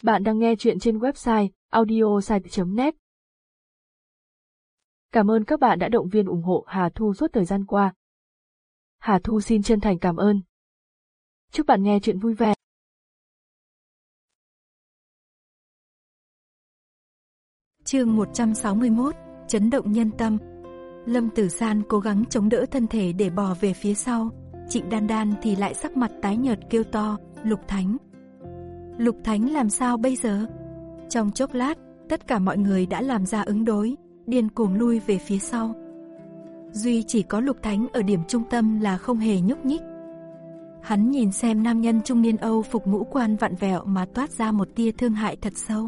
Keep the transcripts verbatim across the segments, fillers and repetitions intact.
Bạn đang nghe chuyện trên website audiosite chấm net. Cảm ơn các bạn đã động viên ủng hộ Hà Thu suốt thời gian qua. Hà Thu xin chân thành cảm ơn. Chúc bạn nghe chuyện vui vẻ. Chương một trăm sáu mươi mốt, chấn động nhân tâm. Lâm Tử San cố gắng chống đỡ thân thể để bò về phía sau, Trịnh Đan Đan thì lại sắc mặt tái nhợt kêu to, Lục Thánh. Lục Thánh làm sao bây giờ? Trong chốc lát, tất cả mọi người đã làm ra ứng đối, điên cuồng lui về phía sau. Duy chỉ có Lục Thánh ở điểm trung tâm là không hề nhúc nhích. Hắn nhìn xem nam nhân trung niên Âu phục ngũ quan vặn vẹo mà toát ra một tia thương hại thật sâu.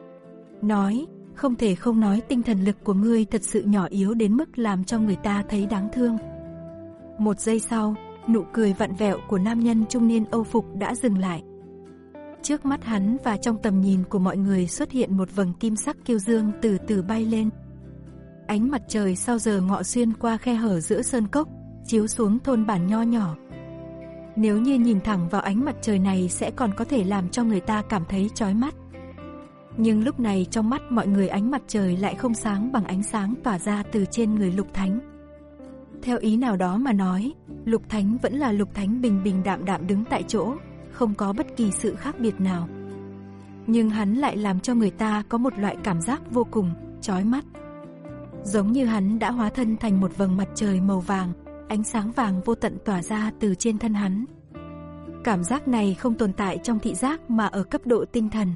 Nói, không thể không nói tinh thần lực của ngươi thật sự nhỏ yếu đến mức làm cho người ta thấy đáng thương. Một giây sau, nụ cười vặn vẹo của nam nhân trung niên Âu phục đã dừng lại. Trước mắt hắn và trong tầm nhìn của mọi người xuất hiện một vầng kim sắc kiêu dương từ từ bay lên. Ánh mặt trời sau giờ ngọ xuyên qua khe hở giữa sơn cốc, chiếu xuống thôn bản nho nhỏ. Nếu như nhìn thẳng vào ánh mặt trời này sẽ còn có thể làm cho người ta cảm thấy chói mắt. Nhưng lúc này trong mắt mọi người ánh mặt trời lại không sáng bằng ánh sáng tỏa ra từ trên người Lục Thánh. Theo ý nào đó mà nói, Lục Thánh vẫn là Lục Thánh bình bình đạm đạm đứng tại chỗ, không có bất kỳ sự khác biệt nào. Nhưng hắn lại làm cho người ta có một loại cảm giác vô cùng chói mắt. Giống như hắn đã hóa thân thành một vầng mặt trời màu vàng, ánh sáng vàng vô tận tỏa ra từ trên thân hắn. Cảm giác này không tồn tại trong thị giác mà ở cấp độ tinh thần.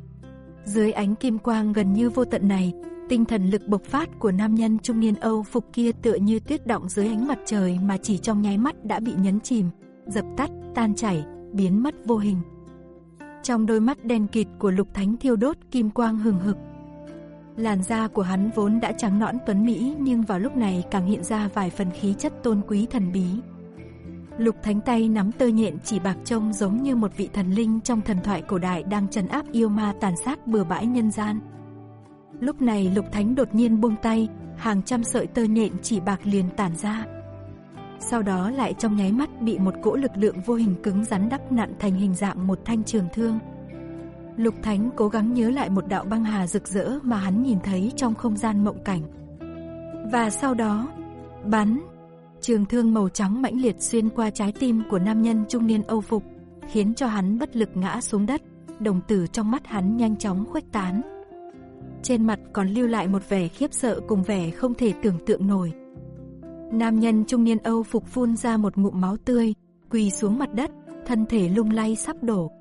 Dưới ánh kim quang gần như vô tận này, tinh thần lực bộc phát của nam nhân trung niên Âu phục kia tựa như tuyết đọng dưới ánh mặt trời mà chỉ trong nháy mắt đã bị nhấn chìm, dập tắt, tan chảy, biến mất vô hình. Trong đôi mắt đen kịt của Lục Thánh thiêu đốt kim quang hừng hực. Làn da của hắn vốn đã trắng nõn tuấn mỹ nhưng vào lúc này càng hiện ra vài phần khí chất tôn quý thần bí. Lục Thánh tay nắm tơ nhện chỉ bạc trông giống như một vị thần linh trong thần thoại cổ đại đang trấn áp yêu ma tàn sát bừa bãi nhân gian. Lúc này Lục Thánh đột nhiên buông tay, hàng trăm sợi tơ nhện chỉ bạc liền tản ra. Sau đó lại trong nháy mắt bị một cỗ lực lượng vô hình cứng rắn đắp nặn thành hình dạng một thanh trường thương. Lục Thánh cố gắng nhớ lại một đạo băng hà rực rỡ mà hắn nhìn thấy trong không gian mộng cảnh. Và sau đó, bắn, trường thương màu trắng mãnh liệt xuyên qua trái tim của nam nhân trung niên Âu phục, khiến cho hắn bất lực ngã xuống đất, đồng tử trong mắt hắn nhanh chóng khuếch tán. Trên mặt còn lưu lại một vẻ khiếp sợ cùng vẻ không thể tưởng tượng nổi. Nam nhân trung niên Âu phục phun ra một ngụm máu tươi, quỳ xuống mặt đất, thân thể lung lay sắp đổ.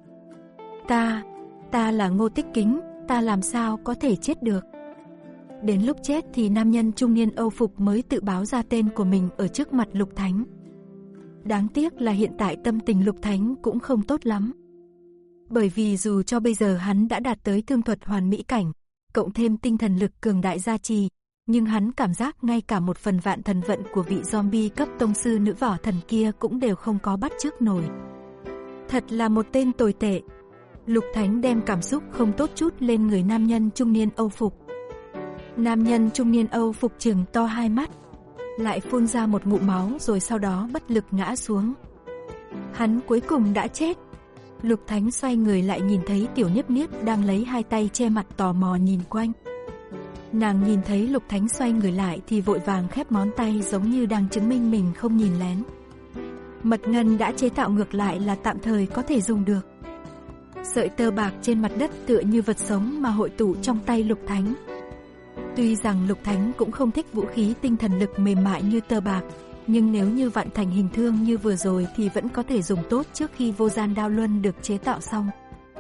Ta, ta là Ngô Tích Kính, ta làm sao có thể chết được? Đến lúc chết thì nam nhân trung niên Âu phục mới tự báo ra tên của mình ở trước mặt Lục Thánh. Đáng tiếc là hiện tại tâm tình Lục Thánh cũng không tốt lắm. Bởi vì dù cho bây giờ hắn đã đạt tới thương thuật hoàn mỹ cảnh, cộng thêm tinh thần lực cường đại gia trì, nhưng hắn cảm giác ngay cả một phần vạn thần vận của vị zombie cấp tông sư nữ võ thần kia cũng đều không có bắt chước nổi. Thật là một tên tồi tệ. Lục Thánh đem cảm xúc không tốt chút lên người nam nhân trung niên Âu phục. Nam nhân trung niên Âu phục trừng to hai mắt, lại phun ra một ngụm máu rồi sau đó bất lực ngã xuống. Hắn cuối cùng đã chết. Lục Thánh xoay người lại nhìn thấy Tiểu Niếp Niếp đang lấy hai tay che mặt tò mò nhìn quanh. Nàng nhìn thấy Lục Thánh xoay người lại thì vội vàng khép ngón tay giống như đang chứng minh mình không nhìn lén. Mật ngân đã chế tạo ngược lại là tạm thời có thể dùng được. Sợi tơ bạc trên mặt đất tựa như vật sống mà hội tụ trong tay Lục Thánh. Tuy rằng Lục Thánh cũng không thích vũ khí tinh thần lực mềm mại như tơ bạc, nhưng nếu như vặn thành hình thương như vừa rồi thì vẫn có thể dùng tốt trước khi vô gian đao luân được chế tạo xong.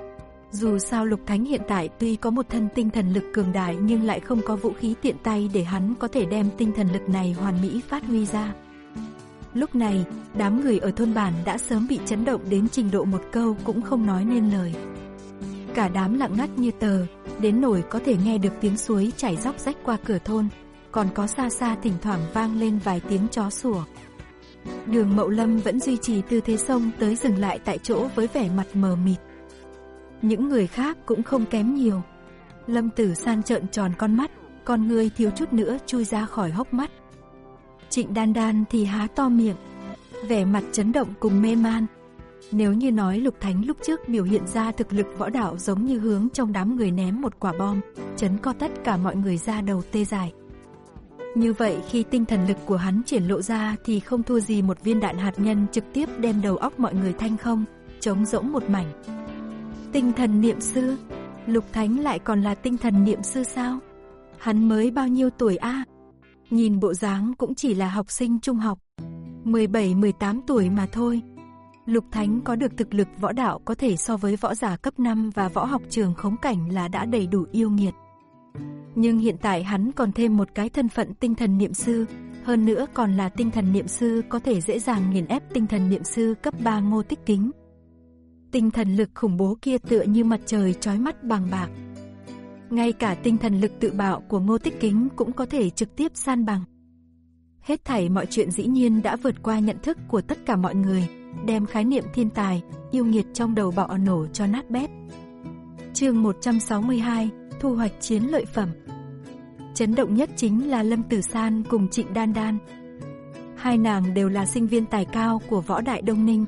Dù sao Lục Thánh hiện tại tuy có một thân tinh thần lực cường đại nhưng lại không có vũ khí tiện tay để hắn có thể đem tinh thần lực này hoàn mỹ phát huy ra. Lúc này, đám người ở thôn bản đã sớm bị chấn động đến trình độ một câu cũng không nói nên lời. Cả đám lặng ngắt như tờ, đến nỗi có thể nghe được tiếng suối chảy róc rách qua cửa thôn, còn có xa xa thỉnh thoảng vang lên vài tiếng chó sủa. Đường Mậu Lâm vẫn duy trì tư thế xông tới dừng lại tại chỗ với vẻ mặt mờ mịt. Những người khác cũng không kém nhiều. Lâm Tử San trợn tròn con mắt, con ngươi thiếu chút nữa chui ra khỏi hốc mắt. Trịnh Đan Đan thì há to miệng, vẻ mặt chấn động cùng mê man. Nếu như nói Lục Thánh lúc trước biểu hiện ra thực lực võ đạo giống như hướng trong đám người ném một quả bom, chấn co tất cả mọi người ra đầu tê dại. Như vậy khi tinh thần lực của hắn triển lộ ra thì không thua gì một viên đạn hạt nhân trực tiếp đem đầu óc mọi người thanh không, trống rỗng một mảnh. Tinh thần niệm sư? Lục Thánh lại còn là tinh thần niệm sư sao? Hắn mới bao nhiêu tuổi a? À? Nhìn bộ dáng cũng chỉ là học sinh trung học, mười bảy mười tám tuổi mà thôi. Lục Thánh có được thực lực võ đạo có thể so với võ giả cấp năm và võ học trường khống cảnh là đã đầy đủ yêu nghiệt. Nhưng hiện tại hắn còn thêm một cái thân phận tinh thần niệm sư, hơn nữa còn là tinh thần niệm sư có thể dễ dàng nghiền ép tinh thần niệm sư cấp ba Ngô Tích Kính. Tinh thần lực khủng bố kia tựa như mặt trời chói mắt bằng bạc. Ngay cả tinh thần lực tự bạo của Ngô Tích Kính cũng có thể trực tiếp san bằng. Hết thảy mọi chuyện dĩ nhiên đã vượt qua nhận thức của tất cả mọi người, đem khái niệm thiên tài, yêu nghiệt trong đầu bạo nổ cho nát bét. Chương một trăm sáu mươi hai, thu hoạch chiến lợi phẩm. Chấn động nhất chính là Lâm Tử San cùng Trịnh Đan Đan. Hai nàng đều là sinh viên tài cao của Võ Đại Đông Ninh.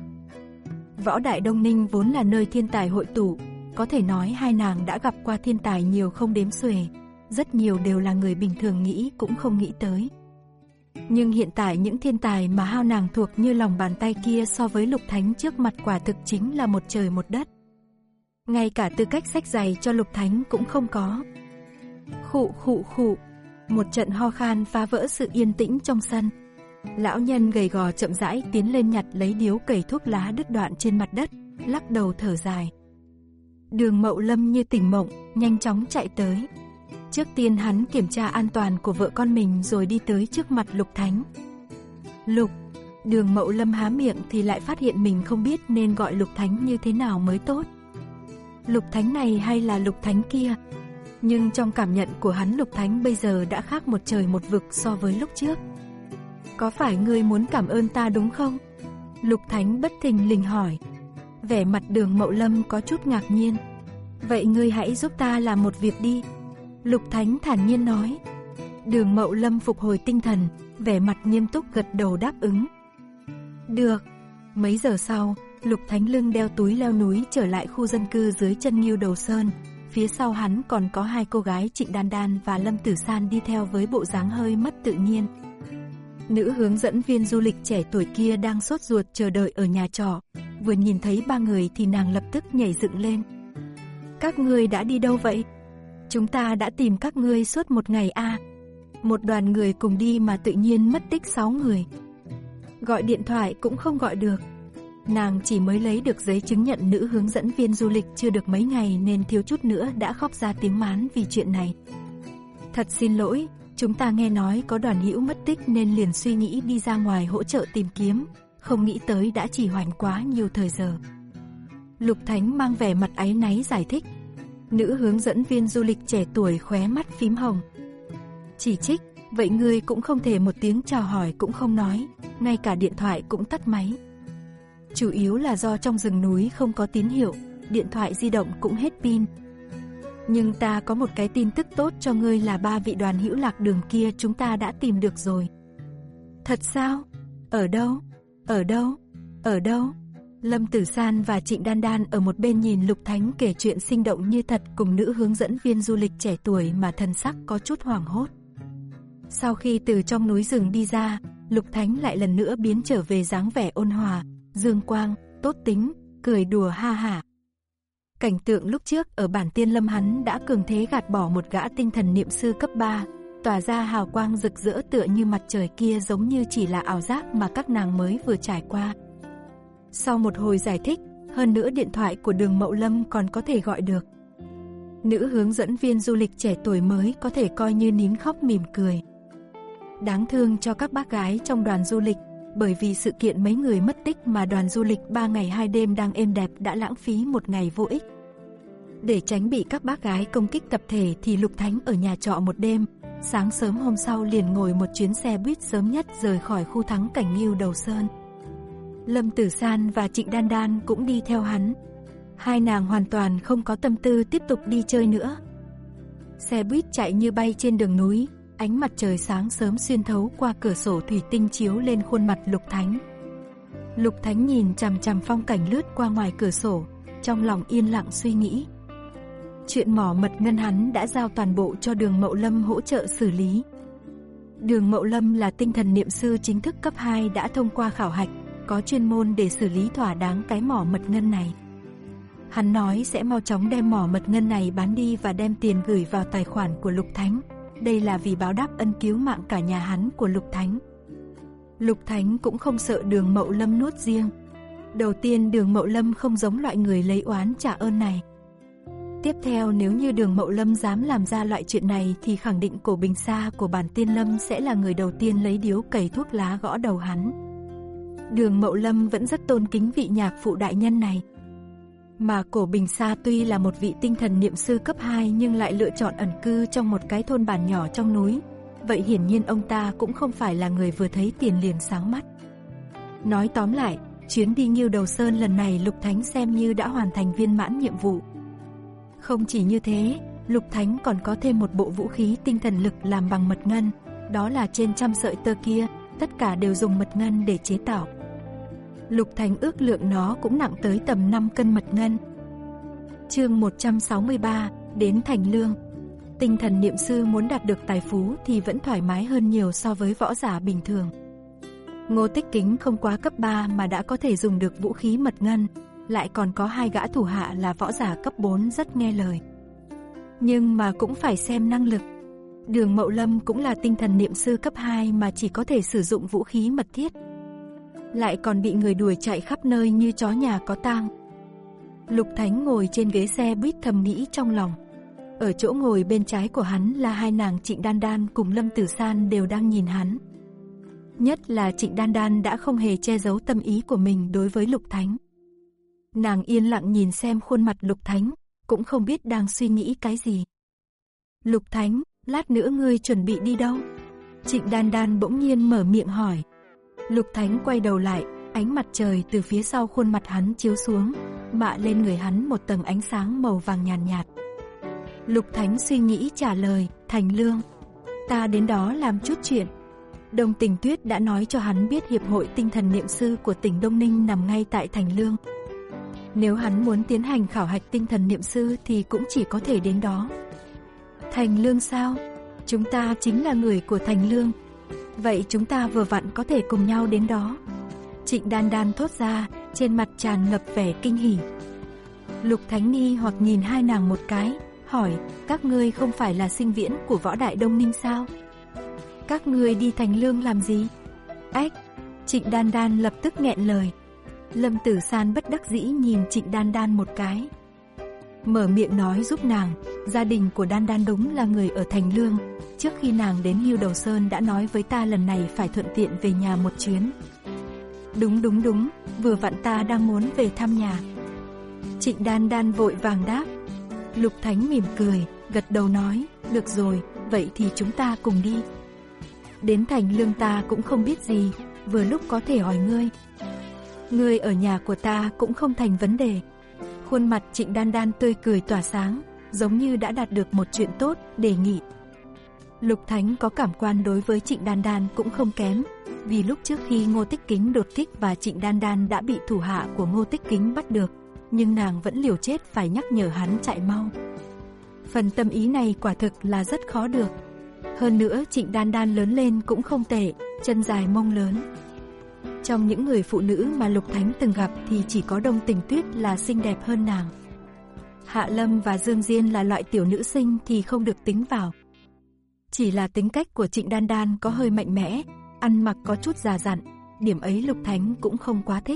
Võ Đại Đông Ninh vốn là nơi thiên tài hội tụ, có thể nói hai nàng đã gặp qua thiên tài nhiều không đếm xuể, rất nhiều đều là người bình thường nghĩ cũng không nghĩ tới. Nhưng hiện tại những thiên tài mà hai nàng thuộc như lòng bàn tay kia so với Lục Thánh trước mặt quả thực chính là một trời một đất. Ngay cả tư cách xách giày cho Lục Thánh cũng không có. Khụ khụ khụ, một trận ho khan phá vỡ sự yên tĩnh trong sân. Lão nhân gầy gò chậm rãi tiến lên nhặt lấy điếu cày thuốc lá đứt đoạn trên mặt đất, lắc đầu thở dài. Đường Mậu Lâm như tỉnh mộng, nhanh chóng chạy tới. Trước tiên hắn kiểm tra an toàn của vợ con mình rồi đi tới trước mặt Lục Thánh. Lục, Đường Mậu Lâm há miệng thì lại phát hiện mình không biết nên gọi Lục Thánh như thế nào mới tốt. Lục Thánh này hay là Lục Thánh kia? Nhưng trong cảm nhận của hắn Lục Thánh bây giờ đã khác một trời một vực so với lúc trước. Có phải ngươi muốn cảm ơn ta đúng không? Lục Thánh bất thình lình hỏi. Vẻ mặt Đường Mậu Lâm có chút ngạc nhiên. Vậy ngươi hãy giúp ta làm một việc đi. Lục Thánh thản nhiên nói. Đường Mậu Lâm phục hồi tinh thần, vẻ mặt nghiêm túc gật đầu đáp ứng. Được. Mấy giờ sau, Lục Thánh lưng đeo túi leo núi trở lại khu dân cư dưới chân Ngưu Đầu Sơn. Phía sau hắn còn có hai cô gái Trịnh Đan Đan và Lâm Tử San đi theo với bộ dáng hơi mất tự nhiên. Nữ hướng dẫn viên du lịch trẻ tuổi kia đang sốt ruột chờ đợi ở nhà trọ. Vừa nhìn thấy ba người thì nàng lập tức nhảy dựng lên. Các ngươi đã đi đâu vậy? Chúng ta đã tìm các ngươi suốt một ngày a. À. Một đoàn người cùng đi mà tự nhiên mất tích sáu người. Gọi điện thoại cũng không gọi được. Nàng chỉ mới lấy được giấy chứng nhận nữ hướng dẫn viên du lịch chưa được mấy ngày nên thiếu chút nữa đã khóc ra tiếng mán vì chuyện này. Thật xin lỗi, chúng ta nghe nói có đoàn hữu mất tích nên liền suy nghĩ đi ra ngoài hỗ trợ tìm kiếm, không nghĩ tới đã chỉ hoành quá nhiều thời giờ. Lục Thánh mang vẻ mặt áy náy giải thích. Nữ hướng dẫn viên du lịch trẻ tuổi khóe mắt phím hồng. Chỉ trích, vậy ngươi cũng không thể một tiếng chào hỏi cũng không nói, ngay cả điện thoại cũng tắt máy. Chủ yếu là do trong rừng núi không có tín hiệu, điện thoại di động cũng hết pin. Nhưng ta có một cái tin tức tốt cho ngươi là ba vị đoàn hữu lạc đường kia chúng ta đã tìm được rồi. Thật sao? Ở đâu? Ở đâu? Ở đâu? Lâm Tử San và Trịnh Đan Đan ở một bên nhìn Lục Thánh kể chuyện sinh động như thật cùng nữ hướng dẫn viên du lịch trẻ tuổi mà thần sắc có chút hoảng hốt. Sau khi từ trong núi rừng đi ra, Lục Thánh lại lần nữa biến trở về dáng vẻ ôn hòa, dương quang, tốt tính, cười đùa ha hả. Cảnh tượng lúc trước ở bản Tiên Lâm hắn đã cường thế gạt bỏ một gã tinh thần niệm sư cấp ba, tỏa ra hào quang rực rỡ tựa như mặt trời kia giống như chỉ là ảo giác mà các nàng mới vừa trải qua. Sau một hồi giải thích, hơn nữa điện thoại của Đường Mậu Lâm còn có thể gọi được. Nữ hướng dẫn viên du lịch trẻ tuổi mới có thể coi như nín khóc mỉm cười. Đáng thương cho các bác gái trong đoàn du lịch, bởi vì sự kiện mấy người mất tích mà đoàn du lịch ba ngày hai đêm đang êm đẹp đã lãng phí một ngày vô ích. Để tránh bị các bác gái công kích tập thể thì Lục Thánh ở nhà trọ một đêm, sáng sớm hôm sau liền ngồi một chuyến xe buýt sớm nhất rời khỏi khu thắng cảnh Ngưu Đầu Sơn. Lâm Tử San và Trịnh Đan Đan cũng đi theo hắn. Hai nàng hoàn toàn không có tâm tư tiếp tục đi chơi nữa. Xe buýt chạy như bay trên đường núi, ánh mặt trời sáng sớm xuyên thấu qua cửa sổ thủy tinh chiếu lên khuôn mặt Lục Thánh. Lục Thánh nhìn chằm chằm phong cảnh lướt qua ngoài cửa sổ, trong lòng yên lặng suy nghĩ. Chuyện mỏ mật ngân hắn đã giao toàn bộ cho Đường Mậu Lâm hỗ trợ xử lý. Đường Mậu Lâm là tinh thần niệm sư chính thức cấp hai đã thông qua khảo hạch, có chuyên môn để xử lý thỏa đáng cái mỏ mật ngân này. Hắn nói sẽ mau chóng đem mỏ mật ngân này bán đi và đem tiền gửi vào tài khoản của Lục Thánh. Đây là vì báo đáp ân cứu mạng cả nhà hắn của Lục Thánh. Lục Thánh cũng không sợ Đường Mậu Lâm nuốt riêng. Đầu tiên, Đường Mậu Lâm không giống loại người lấy oán trả ơn này. Tiếp theo, nếu như Đường Mậu Lâm dám làm ra loại chuyện này thì khẳng định Cổ Bình Sa của bản Tiên Lâm sẽ là người đầu tiên lấy điếu cày thuốc lá gõ đầu hắn. Đường Mậu Lâm vẫn rất tôn kính vị nhạc phụ đại nhân này. Mà Cổ Bình Sa tuy là một vị tinh thần niệm sư cấp hai nhưng lại lựa chọn ẩn cư trong một cái thôn bản nhỏ trong núi. Vậy hiển nhiên ông ta cũng không phải là người vừa thấy tiền liền sáng mắt. Nói tóm lại, chuyến đi Ngưu Đầu Sơn lần này Lục Thánh xem như đã hoàn thành viên mãn nhiệm vụ. Không chỉ như thế, Lục Thánh còn có thêm một bộ vũ khí tinh thần lực làm bằng mật ngân, đó là trên trăm sợi tơ kia, tất cả đều dùng mật ngân để chế tạo. Lục Thánh ước lượng nó cũng nặng tới tầm năm cân mật ngân. Chương một trăm sáu mươi ba, đến Thành Lương. Tinh thần niệm sư muốn đạt được tài phú thì vẫn thoải mái hơn nhiều so với võ giả bình thường. Ngô Tích Kính không quá cấp ba mà đã có thể dùng được vũ khí mật ngân, lại còn có hai gã thủ hạ là võ giả cấp bốn rất nghe lời. Nhưng mà cũng phải xem năng lực. Đường Mậu Lâm cũng là tinh thần niệm sư cấp hai mà chỉ có thể sử dụng vũ khí mật thiết. Lại còn bị người đuổi chạy khắp nơi như chó nhà có tang. Lục Thánh ngồi trên ghế xe buýt thầm nghĩ trong lòng. Ở chỗ ngồi bên trái của hắn là hai nàng Trịnh Đan Đan cùng Lâm Tử San đều đang nhìn hắn. Nhất là Trịnh Đan Đan đã không hề che giấu tâm ý của mình đối với Lục Thánh. Nàng yên lặng nhìn xem khuôn mặt Lục Thánh, cũng không biết đang suy nghĩ cái gì. Lục Thánh, lát nữa ngươi chuẩn bị đi đâu? Trịnh Đan Đan bỗng nhiên mở miệng hỏi. Lục Thánh quay đầu lại, ánh mặt trời từ phía sau khuôn mặt hắn chiếu xuống, mạ lên người hắn một tầng ánh sáng màu vàng nhàn nhạt, nhạt. Lục Thánh suy nghĩ trả lời, Thành Lương. Ta đến đó làm chút chuyện. Đông Tình Tuyết đã nói cho hắn biết hiệp hội tinh thần niệm sư của tỉnh Đông Ninh nằm ngay tại Thành Lương. Nếu hắn muốn tiến hành khảo hạch tinh thần niệm sư thì cũng chỉ có thể đến đó. Thành Lương sao? Chúng ta chính là người của Thành Lương. Vậy chúng ta vừa vặn có thể cùng nhau đến đó. Trịnh Đan Đan thốt ra, trên mặt tràn ngập vẻ kinh hỉ. Lục Thánh nghi hoặc nhìn hai nàng một cái, hỏi, các ngươi không phải là sinh viễn của võ đại Đông Ninh sao? Các ngươi đi Thành Lương làm gì? Ách! Trịnh Đan Đan lập tức nghẹn lời. Lâm Tử San bất đắc dĩ nhìn Trịnh Đan Đan một cái, mở miệng nói giúp nàng. Gia đình của Đan Đan đúng là người ở Thành Lương. Trước khi nàng đến Ngưu Đầu Sơn đã nói với ta lần này phải thuận tiện về nhà một chuyến. Đúng đúng đúng, vừa vặn ta đang muốn về thăm nhà. Trịnh Đan Đan vội vàng đáp. Lục Thánh mỉm cười, gật đầu nói, được rồi, vậy thì chúng ta cùng đi. Đến Thành Lương ta cũng không biết gì, vừa lúc có thể hỏi ngươi. Ngươi ở nhà của ta cũng không thành vấn đề. Khuôn mặt Trịnh Đan Đan tươi cười tỏa sáng, giống như đã đạt được một chuyện tốt, đề nghị. Lục Thánh có cảm quan đối với Trịnh Đan Đan cũng không kém, vì lúc trước khi Ngô Tích Kính đột kích và Trịnh Đan Đan đã bị thủ hạ của Ngô Tích Kính bắt được, nhưng nàng vẫn liều chết phải nhắc nhở hắn chạy mau. Phần tâm ý này quả thực là rất khó được. Hơn nữa Trịnh Đan Đan lớn lên cũng không tệ, chân dài mông lớn. Trong những người phụ nữ mà Lục Thánh từng gặp thì chỉ có Đông Tình Tuyết là xinh đẹp hơn nàng. Hạ Lâm và Dương Diên là loại tiểu nữ sinh thì không được tính vào. Chỉ là tính cách của Trịnh Đan Đan có hơi mạnh mẽ, ăn mặc có chút già dặn, điểm ấy Lục Thánh cũng không quá thích.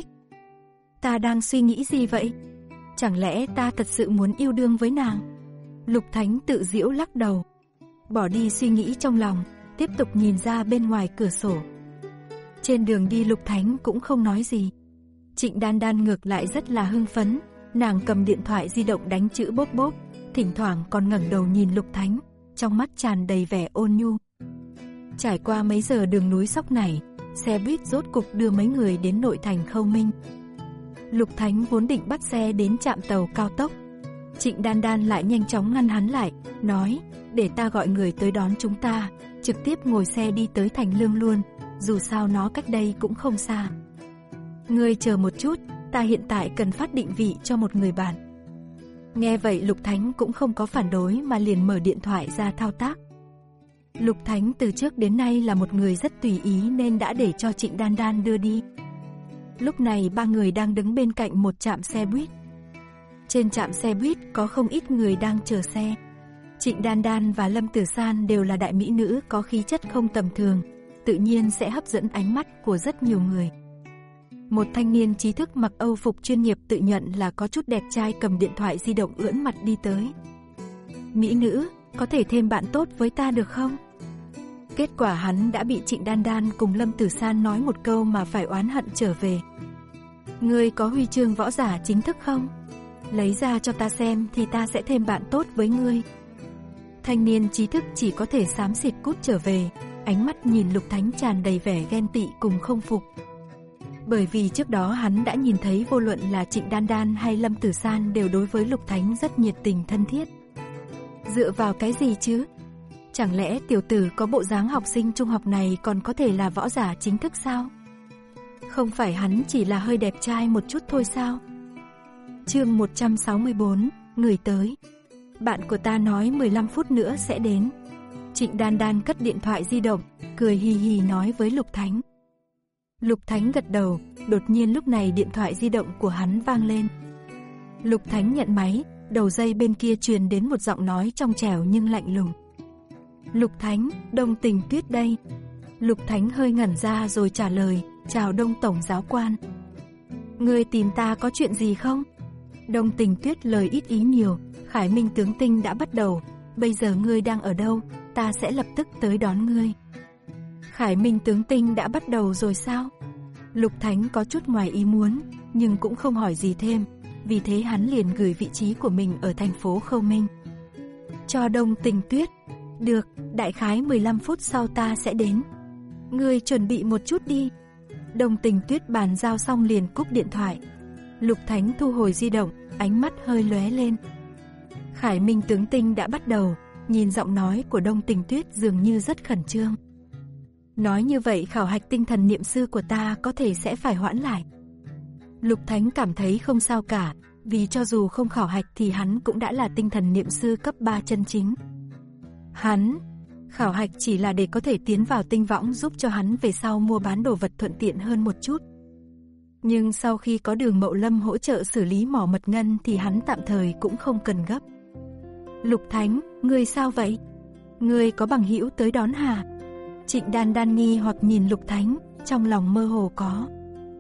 Ta đang suy nghĩ gì vậy? Chẳng lẽ ta thật sự muốn yêu đương với nàng? Lục Thánh tự giễu lắc đầu, bỏ đi suy nghĩ trong lòng, tiếp tục nhìn ra bên ngoài cửa sổ. Trên đường đi Lục Thánh cũng không nói gì. Trịnh Đan Đan ngược lại rất là hưng phấn, nàng cầm điện thoại di động đánh chữ bốp bốp, thỉnh thoảng còn ngẩng đầu nhìn Lục Thánh, trong mắt tràn đầy vẻ ôn nhu. Trải qua mấy giờ đường núi sóc này, xe buýt rốt cục đưa mấy người đến nội thành Khâu Minh. Lục Thánh vốn định bắt xe đến trạm tàu cao tốc. Trịnh Đan Đan lại nhanh chóng ngăn hắn lại, nói, để ta gọi người tới đón chúng ta, trực tiếp ngồi xe đi tới Thành Lương luôn, dù sao nó cách đây cũng không xa. Ngươi chờ một chút, ta hiện tại cần phát định vị cho một người bạn. Nghe vậy Lục Thánh cũng không có phản đối mà liền mở điện thoại ra thao tác. Lục Thánh từ trước đến nay là một người rất tùy ý nên đã để cho Trịnh Đan Đan đưa đi. Lúc này ba người đang đứng bên cạnh một trạm xe buýt. Trên trạm xe buýt có không ít người đang chờ xe. Trịnh Đan Đan và Lâm Tử San đều là đại mỹ nữ có khí chất không tầm thường, tự nhiên sẽ hấp dẫn ánh mắt của rất nhiều người. Một thanh niên trí thức mặc Âu phục chuyên nghiệp tự nhận là có chút đẹp trai cầm điện thoại di động ưỡn mặt đi tới. Mỹ nữ, có thể thêm bạn tốt với ta được không? Kết quả hắn đã bị Trịnh Đan Đan cùng Lâm Tử San nói một câu mà phải oán hận trở về. Ngươi có huy chương võ giả chính thức không? Lấy ra cho ta xem thì ta sẽ thêm bạn tốt với ngươi. Thanh niên trí thức chỉ có thể xám xịt cút trở về, ánh mắt nhìn Lục Thánh tràn đầy vẻ ghen tị cùng không phục. Bởi vì trước đó hắn đã nhìn thấy vô luận là Trịnh Đan Đan hay Lâm Tử San đều đối với Lục Thánh rất nhiệt tình thân thiết. Dựa vào cái gì chứ? Chẳng lẽ tiểu tử có bộ dáng học sinh trung học này còn có thể là võ giả chính thức sao? Không phải hắn chỉ là hơi đẹp trai một chút thôi sao? Chương một trăm sáu mươi bốn, người tới. Bạn của ta nói mười lăm phút nữa sẽ đến. Trịnh Đan Đan cất điện thoại di động, cười hì hì nói với Lục Thánh. Lục Thánh gật đầu, đột nhiên lúc này điện thoại di động của hắn vang lên. Lục Thánh nhận máy, đầu dây bên kia truyền đến một giọng nói trong trẻo nhưng lạnh lùng. Lục Thánh, Đông Tình Tuyết đây. Lục Thánh hơi ngẩn ra rồi trả lời, chào Đông Tổng giáo quan. Ngươi tìm ta có chuyện gì không? Đông Tình Tuyết lời ít ý nhiều, Khải Minh tướng tinh đã bắt đầu, bây giờ ngươi đang ở đâu, ta sẽ lập tức tới đón ngươi. Khải Minh tướng tinh đã bắt đầu rồi sao? Lục Thánh có chút ngoài ý muốn, nhưng cũng không hỏi gì thêm, vì thế hắn liền gửi vị trí của mình ở thành phố Khâu Minh. Cho Đông Tình Tuyết, được, đại khái mười lăm phút sau ta sẽ đến. Ngươi chuẩn bị một chút đi. Đông Tình Tuyết bàn giao xong liền cúp điện thoại. Lục Thánh thu hồi di động, ánh mắt hơi lóe lên. Khải Minh tướng tinh đã bắt đầu, nhìn giọng nói của Đông Tình Tuyết dường như rất khẩn trương. Nói như vậy khảo hạch tinh thần niệm sư của ta có thể sẽ phải hoãn lại. Lục Thánh cảm thấy không sao cả, vì cho dù không khảo hạch thì hắn cũng đã là tinh thần niệm sư cấp ba chân chính. Hắn, khảo hạch chỉ là để có thể tiến vào tinh võng giúp cho hắn về sau mua bán đồ vật thuận tiện hơn một chút. Nhưng sau khi có Đường Mậu Lâm hỗ trợ xử lý mỏ mật ngân thì hắn tạm thời cũng không cần gấp. Lục Thánh, ngươi sao vậy? Ngươi có bằng hữu tới đón hả? Trịnh Đan Đan nghi hoặc nhìn Lục Thánh, trong lòng mơ hồ có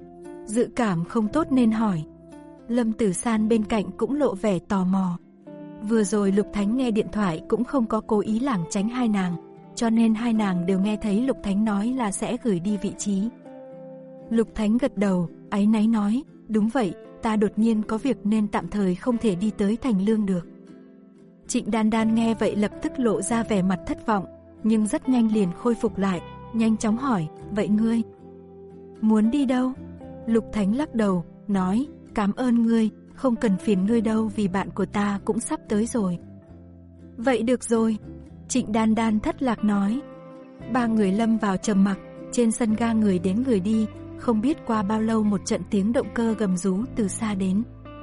dự cảm không tốt nên hỏi. Lâm Tử San bên cạnh cũng lộ vẻ tò mò. Vừa rồi Lục Thánh nghe điện thoại cũng không có cố ý lảng tránh hai nàng, cho nên hai nàng đều nghe thấy Lục Thánh nói là sẽ gửi đi vị trí. Lục Thánh gật đầu, áy náy nói, đúng vậy, ta đột nhiên có việc nên tạm thời không thể đi tới Thành Lương được. Trịnh Đan Đan nghe vậy lập tức lộ ra vẻ mặt thất vọng, nhưng rất nhanh liền khôi phục lại, nhanh chóng hỏi, vậy ngươi muốn đi đâu? Lục Thánh lắc đầu, nói, cảm ơn ngươi, không cần phiền ngươi đâu vì bạn của ta cũng sắp tới rồi. Vậy được rồi, Trịnh Đan Đan thất lạc nói. Ba người lâm vào trầm mặc, trên sân ga người đến người đi, không biết qua bao lâu một trận tiếng động cơ gầm rú từ xa đến.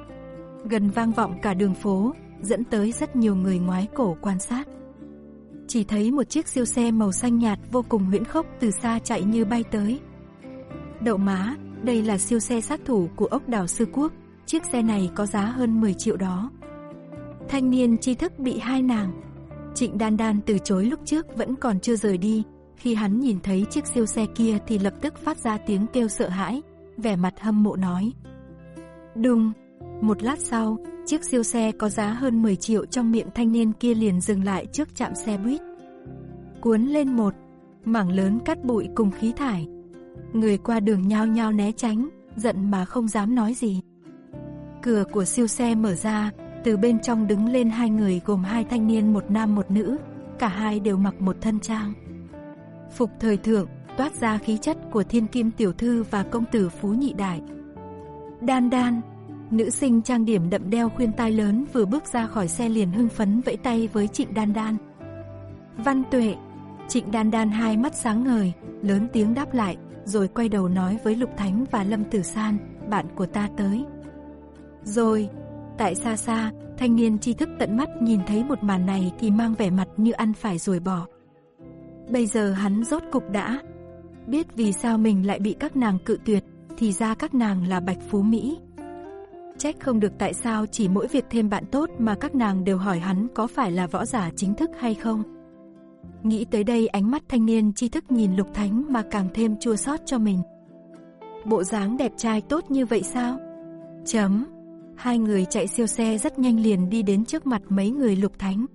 Gần vang vọng cả đường phố, dẫn tới rất nhiều người ngoái cổ quan sát. Chỉ thấy một chiếc siêu xe màu xanh nhạt vô cùng huyễn khốc từ xa chạy như bay tới. Đậu má, đây là siêu xe sát thủ của ốc đảo Sư Quốc, chiếc xe này có giá hơn mười triệu đó. Thanh niên tri thức bị hai nàng. Trịnh Đan Đan từ chối lúc trước vẫn còn chưa rời đi, khi hắn nhìn thấy chiếc siêu xe kia thì lập tức phát ra tiếng kêu sợ hãi, vẻ mặt hâm mộ nói. Đùng, một lát sau, chiếc siêu xe có giá hơn mười triệu trong miệng thanh niên kia liền dừng lại trước trạm xe buýt. Cuốn lên một mảng lớn cát bụi cùng khí thải. Người qua đường nhao nhao né tránh, giận mà không dám nói gì. Cửa của siêu xe mở ra, từ bên trong đứng lên hai người gồm hai thanh niên một nam một nữ, cả hai đều mặc một thân trang phục thời thượng, toát ra khí chất của thiên kim tiểu thư và công tử phú nhị đại. Đan Đan, nữ sinh trang điểm đậm đeo khuyên tai lớn vừa bước ra khỏi xe liền hưng phấn vẫy tay với Trịnh Đan Đan. Văn Tuệ, Trịnh Đan Đan hai mắt sáng ngời, lớn tiếng đáp lại, rồi quay đầu nói với Lục Thánh và Lâm Tử San, bạn của ta tới. Rồi, tại xa xa, thanh niên tri thức tận mắt nhìn thấy một màn này thì mang vẻ mặt như ăn phải rồi bỏ. Bây giờ hắn rốt cục đã biết vì sao mình lại bị các nàng cự tuyệt, thì ra các nàng là Bạch Phú Mỹ. Trách không được tại sao chỉ mỗi việc thêm bạn tốt mà các nàng đều hỏi hắn có phải là võ giả chính thức hay không. Nghĩ tới đây, ánh mắt thanh niên tri thức nhìn Lục Thánh mà càng thêm chua xót cho mình. Bộ dáng đẹp trai tốt như vậy sao? Chấm. Hai người chạy siêu xe rất nhanh liền đi đến trước mặt mấy người Lục Thánh.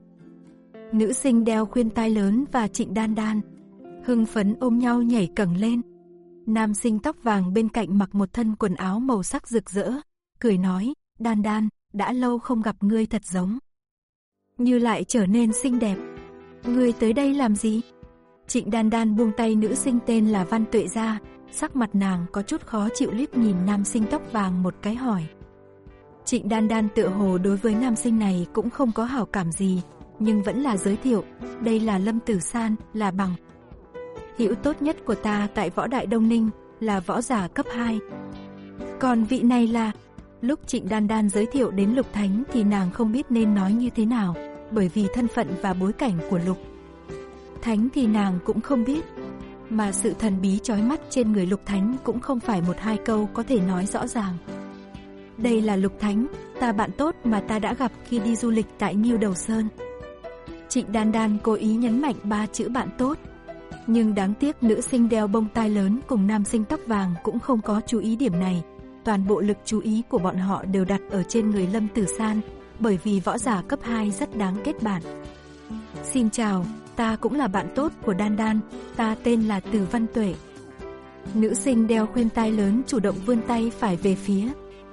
Nữ sinh đeo khuyên tai lớn và Trịnh Đan Đan hưng phấn ôm nhau nhảy cẫng lên. Nam sinh tóc vàng bên cạnh mặc một thân quần áo màu sắc rực rỡ, cười nói, Đan Đan, đã lâu không gặp ngươi thật giống như lại trở nên xinh đẹp. Ngươi tới đây làm gì? Trịnh Đan Đan buông tay nữ sinh tên là Văn Tuệ ra, sắc mặt nàng có chút khó chịu liếc nhìn nam sinh tóc vàng một cái hỏi. Trịnh Đan Đan tựa hồ đối với nam sinh này cũng không có hảo cảm gì, nhưng vẫn là giới thiệu, đây là Lâm Tử San, là bằng hữu tốt nhất của ta tại Võ Đại Đông Ninh, là võ giả cấp hai. Còn vị này là... Lúc Trịnh Đan Đan giới thiệu đến Lục Thánh thì nàng không biết nên nói như thế nào, bởi vì thân phận và bối cảnh của Lục Thánh thì nàng cũng không biết. Mà sự thần bí chói mắt trên người Lục Thánh cũng không phải một hai câu có thể nói rõ ràng. Đây là Lục Thánh, ta bạn tốt mà ta đã gặp khi đi du lịch tại Ngưu Đầu Sơn. Trịnh Đan Đan cố ý nhấn mạnh ba chữ bạn tốt. Nhưng đáng tiếc nữ sinh đeo bông tai lớn cùng nam sinh tóc vàng cũng không có chú ý điểm này. Toàn bộ lực chú ý của bọn họ đều đặt ở trên người Lâm Tử San, bởi vì võ giả cấp hai rất đáng kết bạn. Xin chào, ta cũng là bạn tốt của Đan Đan, ta tên là Từ Văn Tuệ. Nữ sinh đeo khuyên tai lớn chủ động vươn tay phải về phía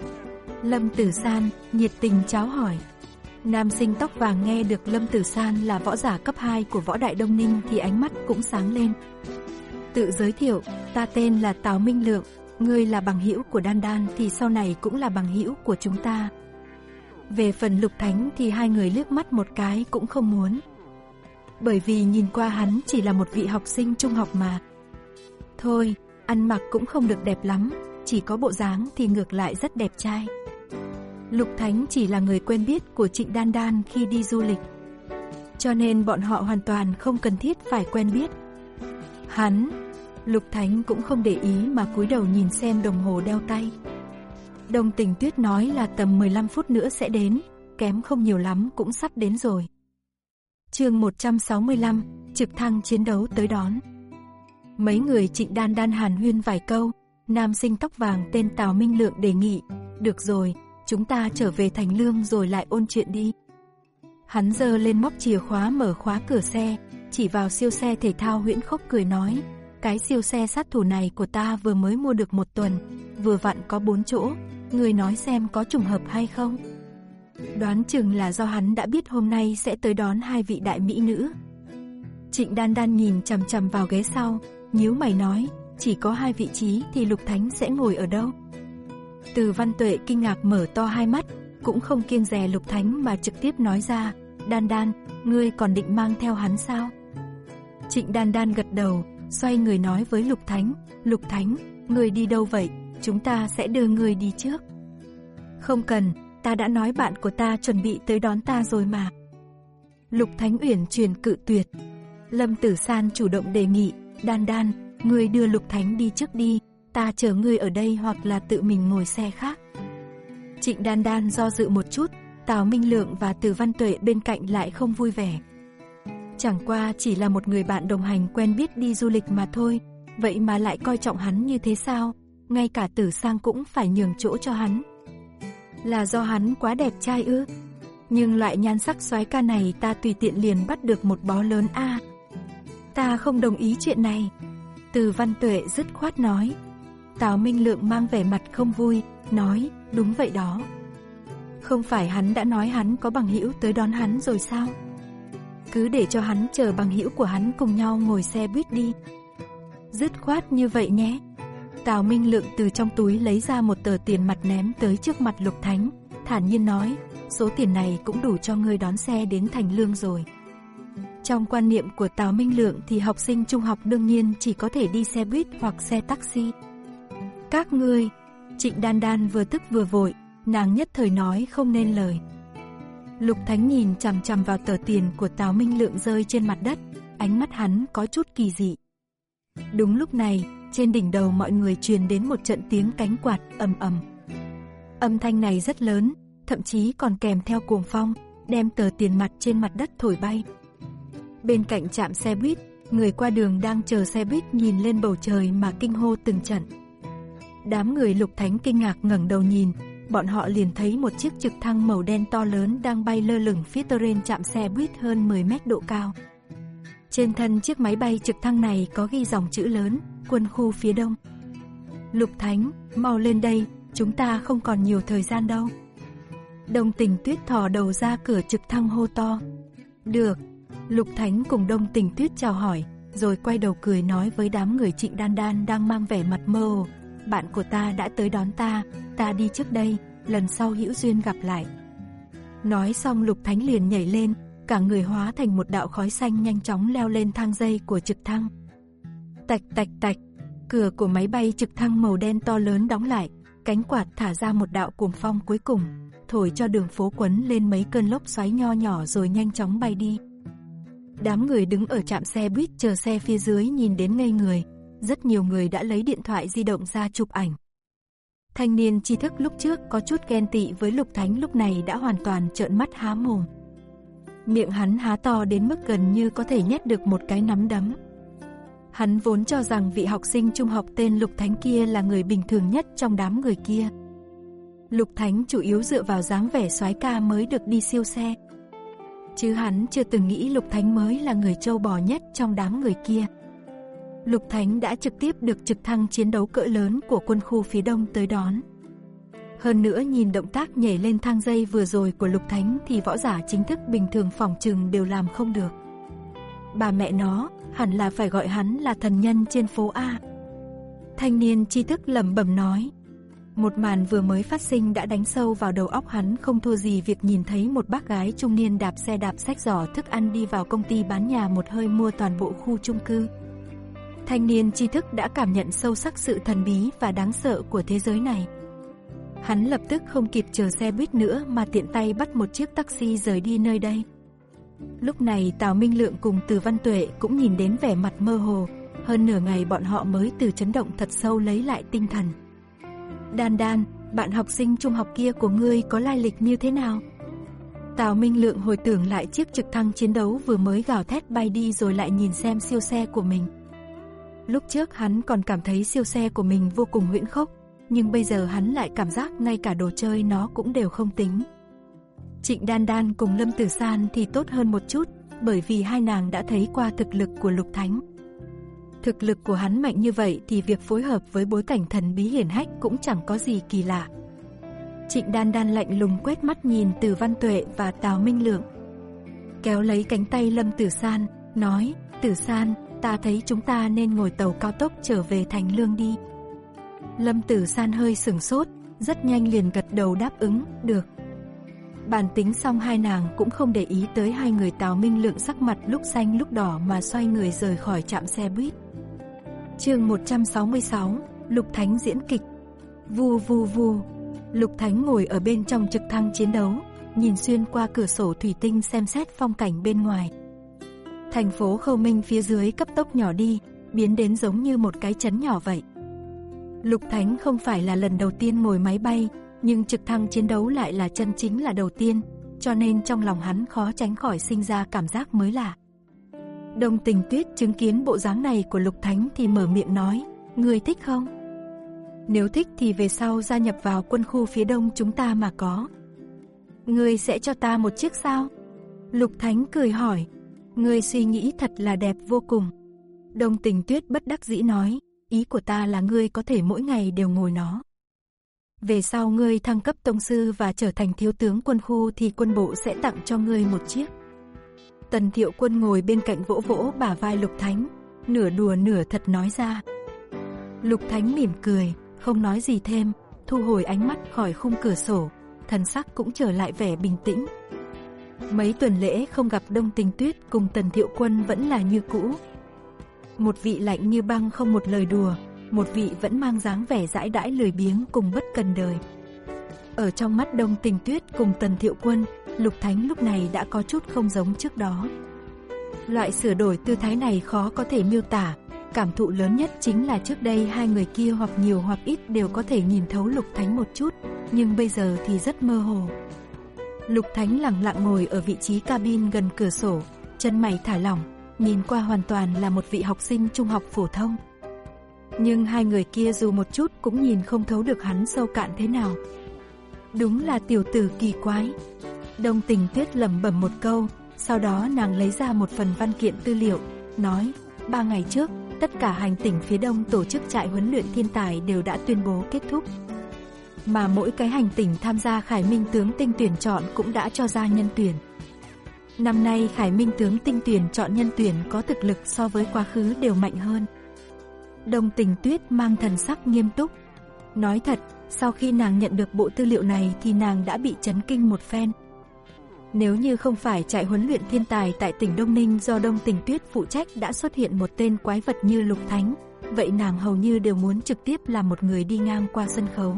Lâm Tử San, nhiệt tình chào hỏi. Nam sinh tóc vàng nghe được Lâm Tử San là võ giả cấp hai của Võ Đại Đông Ninh thì ánh mắt cũng sáng lên. Tự giới thiệu, ta tên là Tào Minh Lượng, ngươi là bằng hữu của Đan Đan thì sau này cũng là bằng hữu của chúng ta. Về phần Lục Thánh thì hai người liếc mắt một cái cũng không muốn. Bởi vì nhìn qua hắn chỉ là một vị học sinh trung học mà. Thôi, ăn mặc cũng không được đẹp lắm, chỉ có bộ dáng thì ngược lại rất đẹp trai. Lục Thánh chỉ là người quen biết của Trịnh Đan Đan khi đi du lịch, cho nên bọn họ hoàn toàn không cần thiết phải quen biết. Hắn, Lục Thánh cũng không để ý mà cúi đầu nhìn xem đồng hồ đeo tay. Đồng Tình Tuyết nói là tầm mười lăm phút nữa sẽ đến, kém không nhiều lắm cũng sắp đến rồi. Chương một trăm sáu mươi lăm, trực thăng chiến đấu tới đón. Mấy người Trịnh Đan Đan hàn huyên vài câu, nam sinh tóc vàng tên Tào Minh Lượng đề nghị, được rồi, chúng ta trở về Thành Lương rồi lại ôn chuyện đi. Hắn giơ lên móc chìa khóa mở khóa cửa xe, chỉ vào siêu xe thể thao Huyễn Khốc cười nói, cái siêu xe sát thủ này của ta vừa mới mua được một tuần, vừa vặn có bốn chỗ, người nói xem có trùng hợp hay không. Đoán chừng là do hắn đã biết hôm nay sẽ tới đón hai vị đại mỹ nữ. Trịnh Đan Đan nhìn chằm chằm vào ghế sau, nhíu mày nói, chỉ có hai vị trí thì Lục Thánh sẽ ngồi ở đâu? Từ Văn Tuệ kinh ngạc mở to hai mắt, cũng không kiêng dè Lục Thánh mà trực tiếp nói ra, Đan Đan, ngươi còn định mang theo hắn sao? Trịnh Đan Đan gật đầu, xoay người nói với Lục Thánh, Lục Thánh, ngươi đi đâu vậy? Chúng ta sẽ đưa ngươi đi trước. Không cần, ta đã nói bạn của ta chuẩn bị tới đón ta rồi mà. Lục Thánh uyển chuyển cự tuyệt. Lâm Tử San chủ động đề nghị, Đan Đan, ngươi đưa Lục Thánh đi trước đi, ta chờ ngươi ở đây hoặc là tự mình ngồi xe khác. Trịnh Đan Đan do dự một chút, Tào Minh Lượng và Từ Văn Tuệ bên cạnh lại không vui vẻ. Chẳng qua chỉ là một người bạn đồng hành quen biết đi du lịch mà thôi, vậy mà lại coi trọng hắn như thế sao? Ngay cả Tử Sang cũng phải nhường chỗ cho hắn. Là do hắn quá đẹp trai ư? Nhưng loại nhan sắc soái ca này ta tùy tiện liền bắt được một bó lớn a. À, ta không đồng ý chuyện này. Từ Văn Tuệ dứt khoát nói. Tào Minh Lượng mang vẻ mặt không vui, nói, đúng vậy đó. Không phải hắn đã nói hắn có bằng hữu tới đón hắn rồi sao? Cứ để cho hắn chờ bằng hữu của hắn cùng nhau ngồi xe buýt đi. Dứt khoát như vậy nhé. Tào Minh Lượng từ trong túi lấy ra một tờ tiền mặt ném tới trước mặt Lục Thánh, thản nhiên nói, số tiền này cũng đủ cho ngươi đón xe đến Thành Lương rồi. Trong quan niệm của Tào Minh Lượng thì học sinh trung học đương nhiên chỉ có thể đi xe buýt hoặc xe taxi. Các ngươi, Trịnh Đan Đan vừa tức vừa vội, nàng nhất thời nói không nên lời. Lục Thánh nhìn chằm chằm vào tờ tiền của Tào Minh Lượng rơi trên mặt đất, ánh mắt hắn có chút kỳ dị. Đúng lúc này, trên đỉnh đầu mọi người truyền đến một trận tiếng cánh quạt ầm ầm. Âm thanh này rất lớn, thậm chí còn kèm theo cuồng phong, đem tờ tiền mặt trên mặt đất thổi bay. Bên cạnh trạm xe buýt, người qua đường đang chờ xe buýt nhìn lên bầu trời mà kinh hô từng trận. Đám người Lục Thánh kinh ngạc ngẩng đầu nhìn, bọn họ liền thấy một chiếc trực thăng màu đen to lớn đang bay lơ lửng phía terrain trạm xe buýt hơn mười mét độ cao. Trên thân chiếc máy bay trực thăng này có ghi dòng chữ lớn, quân khu phía đông. Lục Thánh, mau lên đây, chúng ta không còn nhiều thời gian đâu. Đông Tình Tuyết thò đầu ra cửa trực thăng hô to. Được. Lục Thánh cùng Đông Tình Tuyết chào hỏi, rồi quay đầu cười nói với đám người Trịnh Đan Đan đang mang vẻ mặt mơ hồ. Bạn của ta đã tới đón ta, ta đi trước đây, lần sau hữu duyên gặp lại. Nói xong Lục Thánh liền nhảy lên, cả người hóa thành một đạo khói xanh nhanh chóng leo lên thang dây của trực thăng. Tạch tạch tạch, cửa của máy bay trực thăng màu đen to lớn đóng lại, cánh quạt thả ra một đạo cuồng phong cuối cùng, thổi cho đường phố quấn lên mấy cơn lốc xoáy nho nhỏ rồi nhanh chóng bay đi. Đám người đứng ở trạm xe buýt chờ xe phía dưới nhìn đến ngây người, rất nhiều người đã lấy điện thoại di động ra chụp ảnh. Thanh niên tri thức lúc trước có chút ghen tị với Lục Thánh lúc này đã hoàn toàn trợn mắt há mồm. Miệng hắn há to đến mức gần như có thể nhét được một cái nắm đấm. Hắn vốn cho rằng vị học sinh trung học tên Lục Thánh kia là người bình thường nhất trong đám người kia. Lục Thánh chủ yếu dựa vào dáng vẻ soái ca mới được đi siêu xe. Chứ hắn chưa từng nghĩ Lục Thánh mới là người trâu bò nhất trong đám người kia. Lục Thánh đã trực tiếp được trực thăng chiến đấu cỡ lớn của quân khu phía đông tới đón. Hơn nữa nhìn động tác nhảy lên thang dây vừa rồi của Lục Thánh thì võ giả chính thức bình thường phỏng chừng đều làm không được. Bà mẹ nó, hẳn là phải gọi hắn là thần nhân trên phố A. Thanh niên tri thức lẩm bẩm nói. Một màn vừa mới phát sinh đã đánh sâu vào đầu óc hắn, không thua gì việc nhìn thấy một bác gái trung niên đạp xe đạp xách giỏ thức ăn đi vào công ty bán nhà một hơi mua toàn bộ khu chung cư. Thanh niên tri thức đã cảm nhận sâu sắc sự thần bí và đáng sợ của thế giới này. Hắn lập tức không kịp chờ xe buýt nữa mà tiện tay bắt một chiếc taxi rời đi nơi đây. Lúc này Tào Minh Lượng cùng Từ Văn Tuệ cũng nhìn đến vẻ mặt mơ hồ, hơn nửa ngày bọn họ mới từ chấn động thật sâu lấy lại tinh thần. Đan Đan, bạn học sinh trung học kia của ngươi có lai lịch như thế nào? Tào Minh Lượng hồi tưởng lại chiếc trực thăng chiến đấu vừa mới gào thét bay đi rồi lại nhìn xem siêu xe của mình. Lúc trước hắn còn cảm thấy siêu xe của mình vô cùng huyễn khốc, nhưng bây giờ hắn lại cảm giác ngay cả đồ chơi nó cũng đều không tính. Trịnh Đan Đan cùng Lâm Tử San thì tốt hơn một chút, bởi vì hai nàng đã thấy qua thực lực của Lục Thánh. Thực lực của hắn mạnh như vậy thì việc phối hợp với bối cảnh thần bí hiển hách cũng chẳng có gì kỳ lạ. Trịnh Đan Đan lạnh lùng quét mắt nhìn Từ Văn Tuệ và Tào Minh Lượng, kéo lấy cánh tay Lâm Tử San, nói, Tử San, ta thấy chúng ta nên ngồi tàu cao tốc trở về Thành Lương đi. Lâm Tử San hơi sửng sốt, rất nhanh liền gật đầu đáp ứng, được. Bàn tính xong hai nàng cũng không để ý tới hai người Tào Minh Lượng sắc mặt lúc xanh lúc đỏ mà xoay người rời khỏi trạm xe buýt. Chương một trăm sáu mươi sáu, Lục Thánh diễn kịch. Vù vù vù, Lục Thánh ngồi ở bên trong trực thăng chiến đấu, nhìn xuyên qua cửa sổ thủy tinh xem xét phong cảnh bên ngoài. Thành phố Khâu Minh phía dưới cấp tốc nhỏ đi, biến đến giống như một cái trấn nhỏ vậy. Lục Thánh không phải là lần đầu tiên ngồi máy bay, nhưng trực thăng chiến đấu lại là chân chính là đầu tiên, cho nên trong lòng hắn khó tránh khỏi sinh ra cảm giác mới lạ. Đông Tình Tuyết chứng kiến bộ dáng này của Lục Thánh thì mở miệng nói, ngươi thích không? Nếu thích thì về sau gia nhập vào quân khu phía đông chúng ta mà có. Ngươi sẽ cho ta một chiếc sao? Lục Thánh cười hỏi, ngươi suy nghĩ thật là đẹp vô cùng. Đông Tình Tuyết bất đắc dĩ nói, ý của ta là ngươi có thể mỗi ngày đều ngồi nó. Về sau ngươi thăng cấp tông sư và trở thành thiếu tướng quân khu thì quân bộ sẽ tặng cho ngươi một chiếc. Tần Thiệu Quân ngồi bên cạnh vỗ vỗ bả vai Lục Thánh, nửa đùa nửa thật nói ra. Lục Thánh mỉm cười, không nói gì thêm, thu hồi ánh mắt khỏi khung cửa sổ, thần sắc cũng trở lại vẻ bình tĩnh. Mấy tuần lễ không gặp Đông Tình Tuyết cùng Tần Thiệu Quân vẫn là như cũ. Một vị lạnh như băng không một lời đùa, một vị vẫn mang dáng vẻ dãi đãi lười biếng cùng bất cần đời. Ở trong mắt Đông Tình Tuyết cùng Tần Thiệu Quân, Lục Thánh lúc này đã có chút không giống trước đó. Loại sửa đổi tư thái này khó có thể miêu tả, cảm thụ lớn nhất chính là trước đây hai người kia hoặc nhiều hoặc ít đều có thể nhìn thấu Lục Thánh một chút, nhưng bây giờ thì rất mơ hồ. Lục Thánh lặng lặng ngồi ở vị trí cabin gần cửa sổ, chân mày thả lỏng, nhìn qua hoàn toàn là một vị học sinh trung học phổ thông. Nhưng hai người kia dù một chút cũng nhìn không thấu được hắn sâu cạn thế nào. Đúng là tiểu tử kỳ quái. Đông Tình Tuyết lẩm bẩm một câu, sau đó nàng lấy ra một phần văn kiện tư liệu, nói, ba ngày trước, tất cả hành tỉnh phía đông tổ chức trại huấn luyện thiên tài đều đã tuyên bố kết thúc. Mà mỗi cái hành tỉnh tham gia Khải Minh tướng tinh tuyển chọn cũng đã cho ra nhân tuyển. Năm nay Khải Minh tướng tinh tuyển chọn nhân tuyển có thực lực so với quá khứ đều mạnh hơn. Đông Tình Tuyết mang thần sắc nghiêm túc. Nói thật, sau khi nàng nhận được bộ tư liệu này thì nàng đã bị chấn kinh một phen. Nếu như không phải trại huấn luyện thiên tài tại tỉnh Đông Ninh do Đông Tình Tuyết phụ trách đã xuất hiện một tên quái vật như Lục Thánh, vậy nàng hầu như đều muốn trực tiếp làm một người đi ngang qua sân khấu.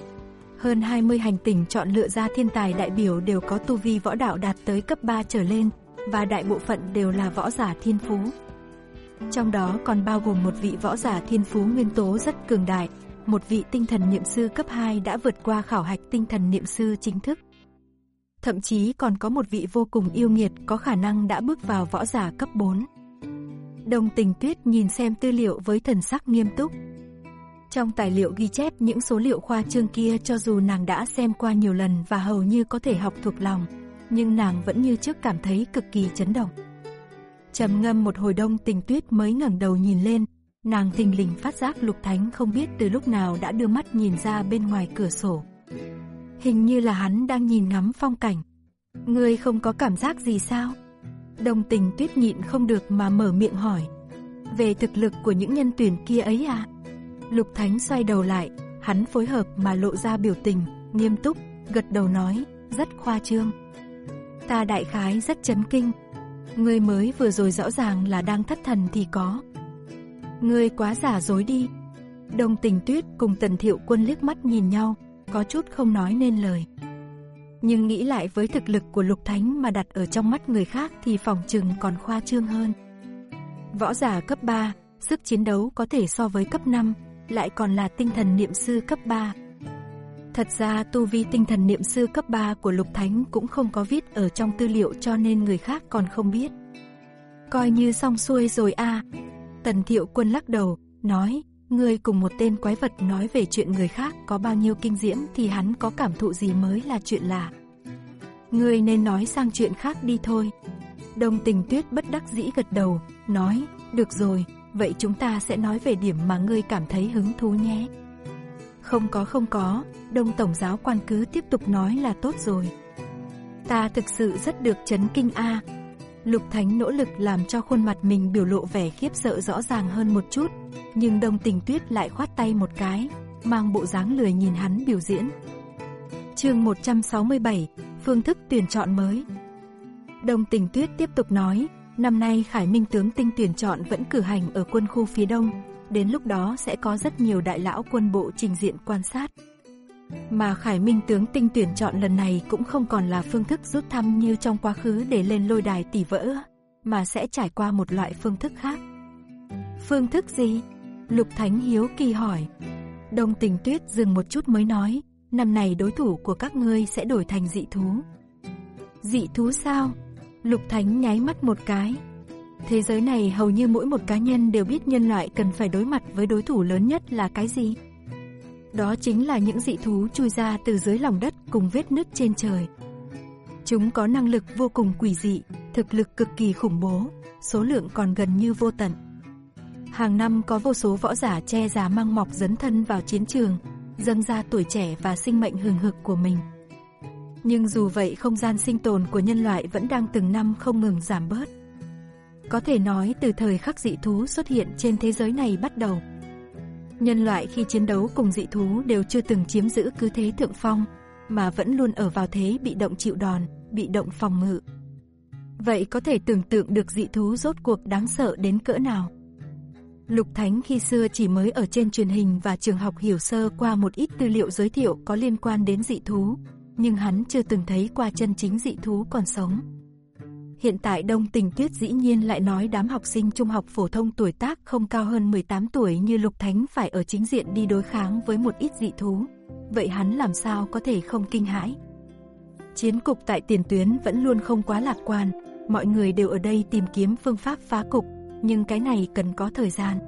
Hơn hai mươi hành tỉnh chọn lựa ra thiên tài đại biểu đều có tu vi võ đạo đạt tới cấp ba trở lên, và đại bộ phận đều là võ giả thiên phú. Trong đó còn bao gồm một vị võ giả thiên phú nguyên tố rất cường đại, một vị tinh thần niệm sư cấp hai đã vượt qua khảo hạch tinh thần niệm sư chính thức. Thậm chí còn có một vị vô cùng yêu nghiệt có khả năng đã bước vào võ giả cấp bốn. Đông Tình Tuyết nhìn xem tư liệu với thần sắc nghiêm túc. Trong tài liệu ghi chép những số liệu khoa trương kia cho dù nàng đã xem qua nhiều lần và hầu như có thể học thuộc lòng, nhưng nàng vẫn như trước cảm thấy cực kỳ chấn động. Trầm ngâm một hồi Đông Tình Tuyết mới ngẩng đầu nhìn lên, nàng thình lình phát giác Lục Thánh không biết từ lúc nào đã đưa mắt nhìn ra bên ngoài cửa sổ. Hình như là hắn đang nhìn ngắm phong cảnh. Ngươi không có cảm giác gì sao? Đông Tình Tuyết nhịn không được mà mở miệng hỏi. Về thực lực của những nhân tuyển kia ấy à? Lục Thánh xoay đầu lại, hắn phối hợp mà lộ ra biểu tình, nghiêm túc, gật đầu nói, rất khoa trương. Ta đại khái rất chấn kinh. Ngươi mới vừa rồi rõ ràng là đang thất thần thì có. Ngươi quá giả dối đi. Đông Tình Tuyết cùng Tần Thiệu Quân liếc mắt nhìn nhau, có chút không nói nên lời. Nhưng nghĩ lại với thực lực của Lục Thánh mà đặt ở trong mắt người khác thì phỏng chừng còn khoa trương hơn. Võ giả cấp ba, sức chiến đấu có thể so với cấp năm, lại còn là tinh thần niệm sư cấp ba. Thật ra tu vi tinh thần niệm sư cấp ba của Lục Thánh cũng không có viết ở trong tư liệu cho nên người khác còn không biết. Coi như xong xuôi rồi a. Tần Thiệu Quân lắc đầu, nói, ngươi cùng một tên quái vật nói về chuyện người khác có bao nhiêu kinh diễm thì hắn có cảm thụ gì mới là chuyện lạ. Ngươi nên nói sang chuyện khác đi thôi. Đông Tình Tuyết bất đắc dĩ gật đầu, nói, được rồi, vậy chúng ta sẽ nói về điểm mà ngươi cảm thấy hứng thú nhé. Không có không có, Đông Tổng giáo quan cứ tiếp tục nói là tốt rồi. Ta thực sự rất được chấn kinh a. Lục Thánh nỗ lực làm cho khuôn mặt mình biểu lộ vẻ khiếp sợ rõ ràng hơn một chút, nhưng Đông Tình Tuyết lại khoát tay một cái, mang bộ dáng lười nhìn hắn biểu diễn. Chương một trăm sáu mươi bảy, phương thức tuyển chọn mới. Đông Tình Tuyết tiếp tục nói, năm nay Khải Minh tướng tinh tuyển chọn vẫn cử hành ở quân khu phía đông, đến lúc đó sẽ có rất nhiều đại lão quân bộ trình diện quan sát. Mà Khải Minh tướng tinh tuyển chọn lần này cũng không còn là phương thức rút thăm như trong quá khứ để lên lôi đài tỷ vỡ, mà sẽ trải qua một loại phương thức khác. Phương thức gì? Lục Thánh hiếu kỳ hỏi. Đông Tình Tuyết dừng một chút mới nói, năm này đối thủ của các ngươi sẽ đổi thành dị thú. Dị thú sao? Lục Thánh nháy mắt một cái. Thế giới này hầu như mỗi một cá nhân đều biết nhân loại cần phải đối mặt với đối thủ lớn nhất là cái gì? Đó chính là những dị thú chui ra từ dưới lòng đất cùng vết nứt trên trời. Chúng có năng lực vô cùng quỷ dị, thực lực cực kỳ khủng bố, số lượng còn gần như vô tận. Hàng năm có vô số võ giả che già mang mọc dấn thân vào chiến trường, dâng ra tuổi trẻ và sinh mệnh hừng hực của mình. Nhưng dù vậy không gian sinh tồn của nhân loại vẫn đang từng năm không ngừng giảm bớt. Có thể nói từ thời khắc dị thú xuất hiện trên thế giới này bắt đầu, nhân loại khi chiến đấu cùng dị thú đều chưa từng chiếm giữ cứ thế thượng phong, mà vẫn luôn ở vào thế bị động chịu đòn, bị động phòng ngự. Vậy có thể tưởng tượng được dị thú rốt cuộc đáng sợ đến cỡ nào. Lục Thánh khi xưa chỉ mới ở trên truyền hình và trường học hiểu sơ qua một ít tư liệu giới thiệu có liên quan đến dị thú, nhưng hắn chưa từng thấy qua chân chính dị thú còn sống. Hiện tại Đông Tình Tuyết dĩ nhiên lại nói đám học sinh trung học phổ thông tuổi tác không cao hơn mười tám tuổi như Lục Thánh phải ở chính diện đi đối kháng với một ít dị thú. Vậy hắn làm sao có thể không kinh hãi? Chiến cục tại tiền tuyến vẫn luôn không quá lạc quan, mọi người đều ở đây tìm kiếm phương pháp phá cục, nhưng cái này cần có thời gian.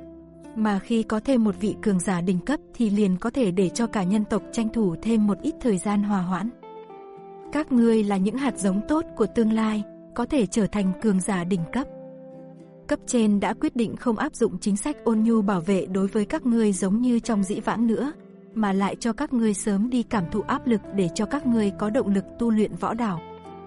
Mà khi có thêm một vị cường giả đỉnh cấp thì liền có thể để cho cả nhân tộc tranh thủ thêm một ít thời gian hòa hoãn. Các ngươi là những hạt giống tốt của tương lai, có thể trở thành cường giả đỉnh cấp. Cấp trên đã quyết định không áp dụng chính sách ôn nhu bảo vệ đối với các ngươi giống như trong dĩ vãng nữa, mà lại cho các ngươi sớm đi cảm thụ áp lực để cho các ngươi có động lực tu luyện võ đạo.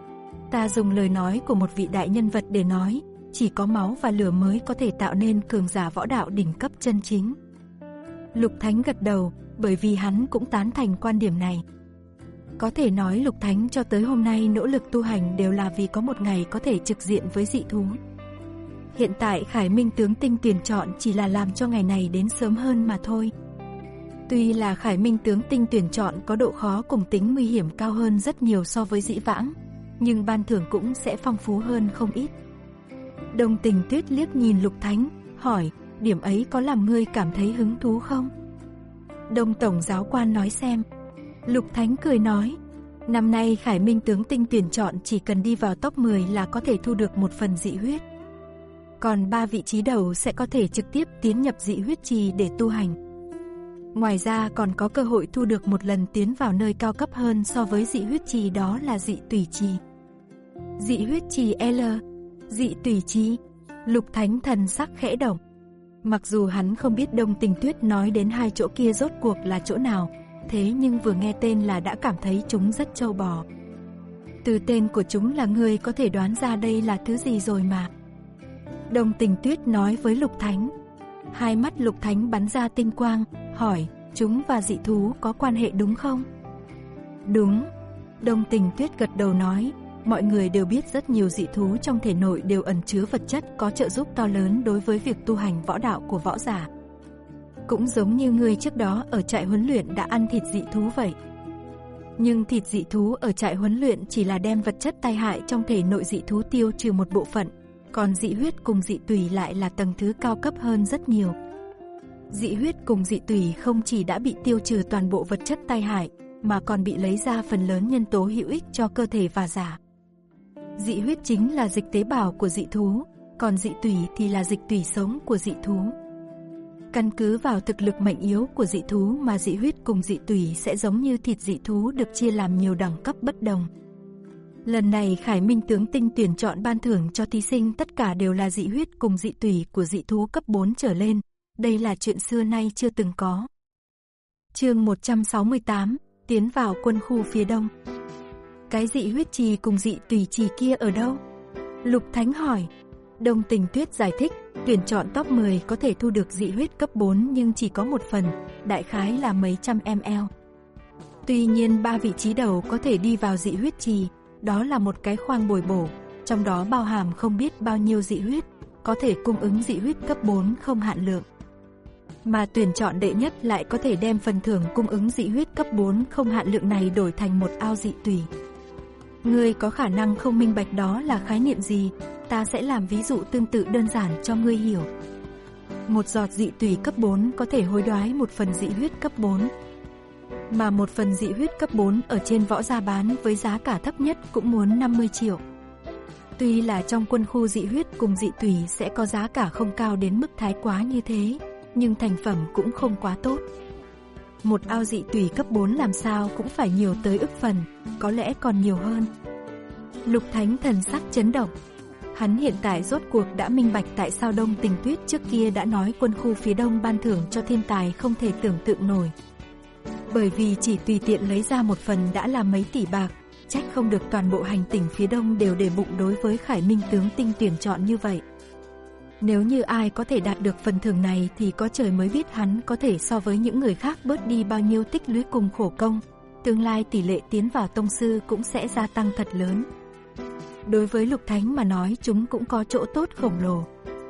Ta dùng lời nói của một vị đại nhân vật để nói, chỉ có máu và lửa mới có thể tạo nên cường giả võ đạo đỉnh cấp chân chính. Lục Thánh gật đầu, bởi vì hắn cũng tán thành quan điểm này. Có thể nói Lục Thánh cho tới hôm nay nỗ lực tu hành đều là vì có một ngày có thể trực diện với dị thú. Hiện tại Khải Minh tướng tinh tuyển chọn chỉ là làm cho ngày này đến sớm hơn mà thôi. Tuy là Khải Minh tướng tinh tuyển chọn có độ khó cùng tính nguy hiểm cao hơn rất nhiều so với dĩ vãng, nhưng ban thưởng cũng sẽ phong phú hơn không ít. Đông Tình Tuyết liếc nhìn Lục Thánh, hỏi, điểm ấy có làm ngươi cảm thấy hứng thú không? Đông Tổng giáo quan nói xem. Lục Thánh cười nói, năm nay Khải Minh tướng tinh tuyển chọn chỉ cần đi vào top mười là có thể thu được một phần dị huyết. Còn ba vị trí đầu sẽ có thể trực tiếp tiến nhập dị huyết trì để tu hành. Ngoài ra còn có cơ hội thu được một lần tiến vào nơi cao cấp hơn so với dị huyết trì, đó là dị tùy trì. Dị huyết trì L, dị tùy trì. Lục Thánh thần sắc khẽ động. Mặc dù hắn không biết Đông Tình Tuyết nói đến hai chỗ kia rốt cuộc là chỗ nào, thế nhưng vừa nghe tên là đã cảm thấy chúng rất trâu bò. Từ tên của chúng là người có thể đoán ra đây là thứ gì rồi mà. Đông Tình Tuyết nói với Lục Thánh. Hai mắt Lục Thánh bắn ra tinh quang, hỏi, chúng và dị thú có quan hệ đúng không? Đúng. Đông Tình Tuyết gật đầu nói, mọi người đều biết rất nhiều dị thú trong thể nội đều ẩn chứa vật chất có trợ giúp to lớn đối với việc tu hành võ đạo của võ giả. Cũng giống như người trước đó ở trại huấn luyện đã ăn thịt dị thú vậy. Nhưng thịt dị thú ở trại huấn luyện chỉ là đem vật chất tai hại trong thể nội dị thú tiêu trừ một bộ phận, còn dị huyết cùng dị tùy lại là tầng thứ cao cấp hơn rất nhiều. Dị huyết cùng dị tùy không chỉ đã bị tiêu trừ toàn bộ vật chất tai hại, mà còn bị lấy ra phần lớn nhân tố hữu ích cho cơ thể và giả. Dị huyết chính là dịch tế bào của dị thú, còn dị tùy thì là dịch tùy sống của dị thú. Căn cứ vào thực lực mạnh yếu của dị thú mà dị huyết cùng dị tùy sẽ giống như thịt dị thú được chia làm nhiều đẳng cấp bất đồng. Lần này Khải Minh tướng tinh tuyển chọn ban thưởng cho thí sinh tất cả đều là dị huyết cùng dị tùy của dị thú cấp bốn trở lên. Đây là chuyện xưa nay chưa từng có. Chương một trăm sáu mươi tám, tiến vào quân khu phía đông. Cái dị huyết trì cùng dị tùy trì kia ở đâu? Lục Thánh hỏi. Đông Tình Tuyết giải thích, tuyển chọn top mười có thể thu được dị huyết cấp bốn nhưng chỉ có một phần, đại khái là mấy trăm mi li lít. Tuy nhiên ba vị trí đầu có thể đi vào dị huyết trì, đó là một cái khoang bồi bổ, trong đó bao hàm không biết bao nhiêu dị huyết, có thể cung ứng dị huyết cấp bốn không hạn lượng. Mà tuyển chọn đệ nhất lại có thể đem phần thưởng cung ứng dị huyết cấp bốn không hạn lượng này đổi thành một ao dị tùy. Ngươi có khả năng không minh bạch đó là khái niệm gì, ta sẽ làm ví dụ tương tự đơn giản cho ngươi hiểu. Một giọt dị tùy cấp bốn có thể hối đoái một phần dị huyết cấp bốn. Mà một phần dị huyết cấp bốn ở trên võ gia bán với giá cả thấp nhất cũng muốn năm mươi triệu. Tuy là trong quân khu dị huyết cùng dị tùy sẽ có giá cả không cao đến mức thái quá như thế, nhưng thành phẩm cũng không quá tốt. Một ao dị tùy cấp bốn làm sao cũng phải nhiều tới ức phần, có lẽ còn nhiều hơn. Lục Thánh thần sắc chấn động. Hắn hiện tại rốt cuộc đã minh bạch tại sao Đông Tình Tuyết trước kia đã nói quân khu phía đông ban thưởng cho thiên tài không thể tưởng tượng nổi. Bởi vì chỉ tùy tiện lấy ra một phần đã là mấy tỷ bạc, trách không được toàn bộ hành tỉnh phía đông đều để bụng đối với Khải Minh tướng tinh tuyển chọn như vậy. Nếu như ai có thể đạt được phần thưởng này thì có trời mới biết hắn có thể so với những người khác bớt đi bao nhiêu tích lũy cùng khổ công, tương lai tỷ lệ tiến vào tông sư cũng sẽ gia tăng thật lớn. Đối với Lục Thánh mà nói chúng cũng có chỗ tốt khổng lồ.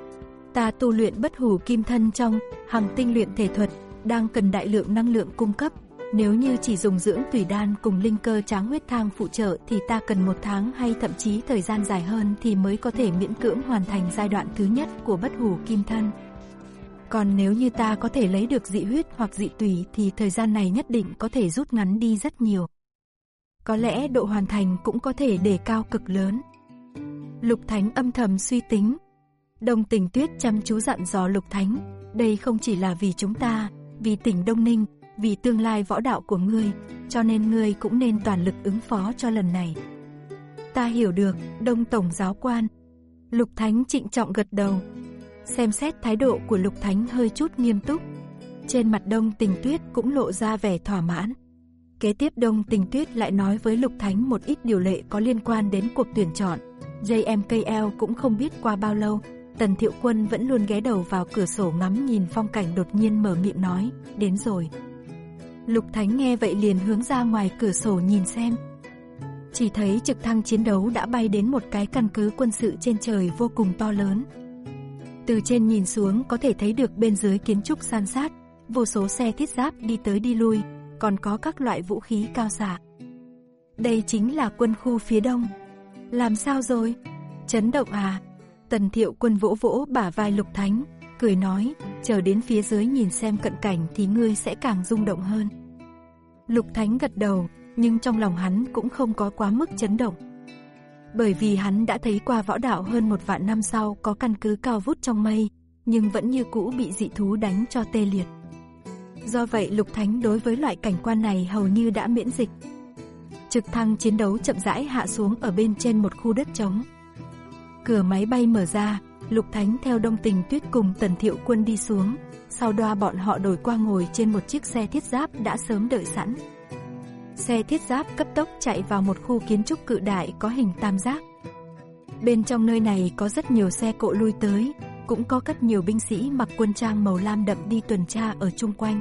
Ta tu luyện bất hủ kim thân trong hằng tinh luyện thể thuật, đang cần đại lượng năng lượng cung cấp. Nếu như chỉ dùng dưỡng tùy đan cùng linh cơ tráng huyết thang phụ trợ thì ta cần một tháng hay thậm chí thời gian dài hơn thì mới có thể miễn cưỡng hoàn thành giai đoạn thứ nhất của bất hủ kim thân. Còn nếu như ta có thể lấy được dị huyết hoặc dị tủy thì thời gian này nhất định có thể rút ngắn đi rất nhiều. Có lẽ độ hoàn thành cũng có thể đề cao cực lớn. Lục Thánh âm thầm suy tính. Đông Tình Tuyết chăm chú dặn dò Lục Thánh, đây không chỉ là vì chúng ta, vì tỉnh Đông Ninh, vì tương lai võ đạo của ngươi, cho nên ngươi cũng nên toàn lực ứng phó cho lần này. Ta hiểu được, Đông Tổng giáo quan. Lục Thánh trịnh trọng gật đầu. Xem xét thái độ của Lục Thánh hơi chút nghiêm túc. Trên mặt Đông Tình Tuyết cũng lộ ra vẻ thỏa mãn. Kế tiếp Đông Tình Tuyết lại nói với Lục Thánh một ít điều lệ có liên quan đến cuộc tuyển chọn. gi em ca lờ cũng không biết qua bao lâu, Tần Thiệu Quân vẫn luôn ghé đầu vào cửa sổ ngắm nhìn phong cảnh, đột nhiên mở miệng nói, đến rồi. Lục Thánh nghe vậy liền hướng ra ngoài cửa sổ nhìn xem. Chỉ thấy trực thăng chiến đấu đã bay đến một cái căn cứ quân sự trên trời vô cùng to lớn. Từ trên nhìn xuống có thể thấy được bên dưới kiến trúc san sát, vô số xe thiết giáp đi tới đi lui, còn có các loại vũ khí cao xạ. Đây chính là quân khu phía đông. Làm sao rồi? Chấn động à? Tần Thiệu Quân vỗ vỗ bả vai Lục Thánh, cười nói, chờ đến phía dưới nhìn xem cận cảnh thì ngươi sẽ càng rung động hơn. Lục Thánh gật đầu, nhưng trong lòng hắn cũng không có quá mức chấn động. Bởi vì hắn đã thấy qua võ đạo hơn một vạn năm sau có căn cứ cao vút trong mây, nhưng vẫn như cũ bị dị thú đánh cho tê liệt. Do vậy Lục Thánh đối với loại cảnh quan này hầu như đã miễn dịch. Trực thăng chiến đấu chậm rãi hạ xuống ở bên trên một khu đất trống. Cửa máy bay mở ra, Lục Thánh theo Đông Tình Tuyết cùng Tần Thiệu Quân đi xuống, sau đó bọn họ đổi qua ngồi trên một chiếc xe thiết giáp đã sớm đợi sẵn. Xe thiết giáp cấp tốc chạy vào một khu kiến trúc cự đại có hình tam giác. Bên trong nơi này có rất nhiều xe cộ lui tới, cũng có rất nhiều binh sĩ mặc quân trang màu lam đậm đi tuần tra ở chung quanh.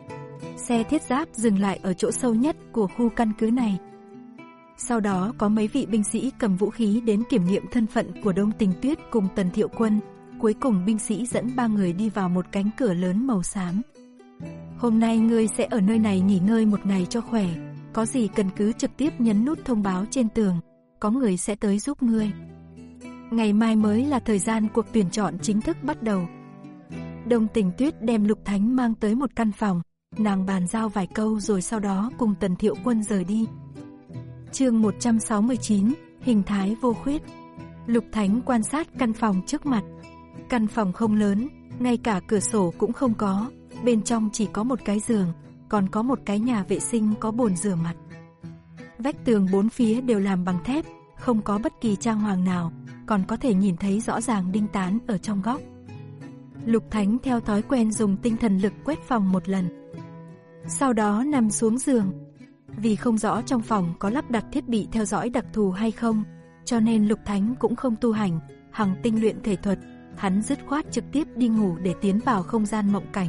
Xe thiết giáp dừng lại ở chỗ sâu nhất của khu căn cứ này. Sau đó có mấy vị binh sĩ cầm vũ khí đến kiểm nghiệm thân phận của Đông Tình Tuyết cùng Tần Thiệu Quân. Cuối cùng binh sĩ dẫn ba người đi vào một cánh cửa lớn màu xám. Hôm nay ngươi sẽ ở nơi này nghỉ ngơi một ngày cho khỏe, có gì cần cứ trực tiếp nhấn nút thông báo trên tường, có người sẽ tới giúp ngươi. Ngày mai mới là thời gian cuộc tuyển chọn chính thức bắt đầu. Đông Tình Tuyết đem Lục Thánh mang tới một căn phòng, nàng bàn giao vài câu rồi sau đó cùng Tần Thiệu Quân rời đi. Chương một trăm sáu mươi chín, hình thái vô khuyết. Lục Thánh quan sát căn phòng trước mặt. Căn phòng không lớn, ngay cả cửa sổ cũng không có, bên trong chỉ có một cái giường, còn có một cái nhà vệ sinh có bồn rửa mặt. Vách tường bốn phía đều làm bằng thép, không có bất kỳ trang hoàng nào, còn có thể nhìn thấy rõ ràng đinh tán ở trong góc. Lục Thánh theo thói quen dùng tinh thần lực quét phòng một lần. Sau đó nằm xuống giường. Vì không rõ trong phòng có lắp đặt thiết bị theo dõi đặc thù hay không, cho nên Lục Thánh cũng không tu hành hằng tinh luyện thể thuật, hắn dứt khoát trực tiếp đi ngủ để tiến vào không gian mộng cảnh.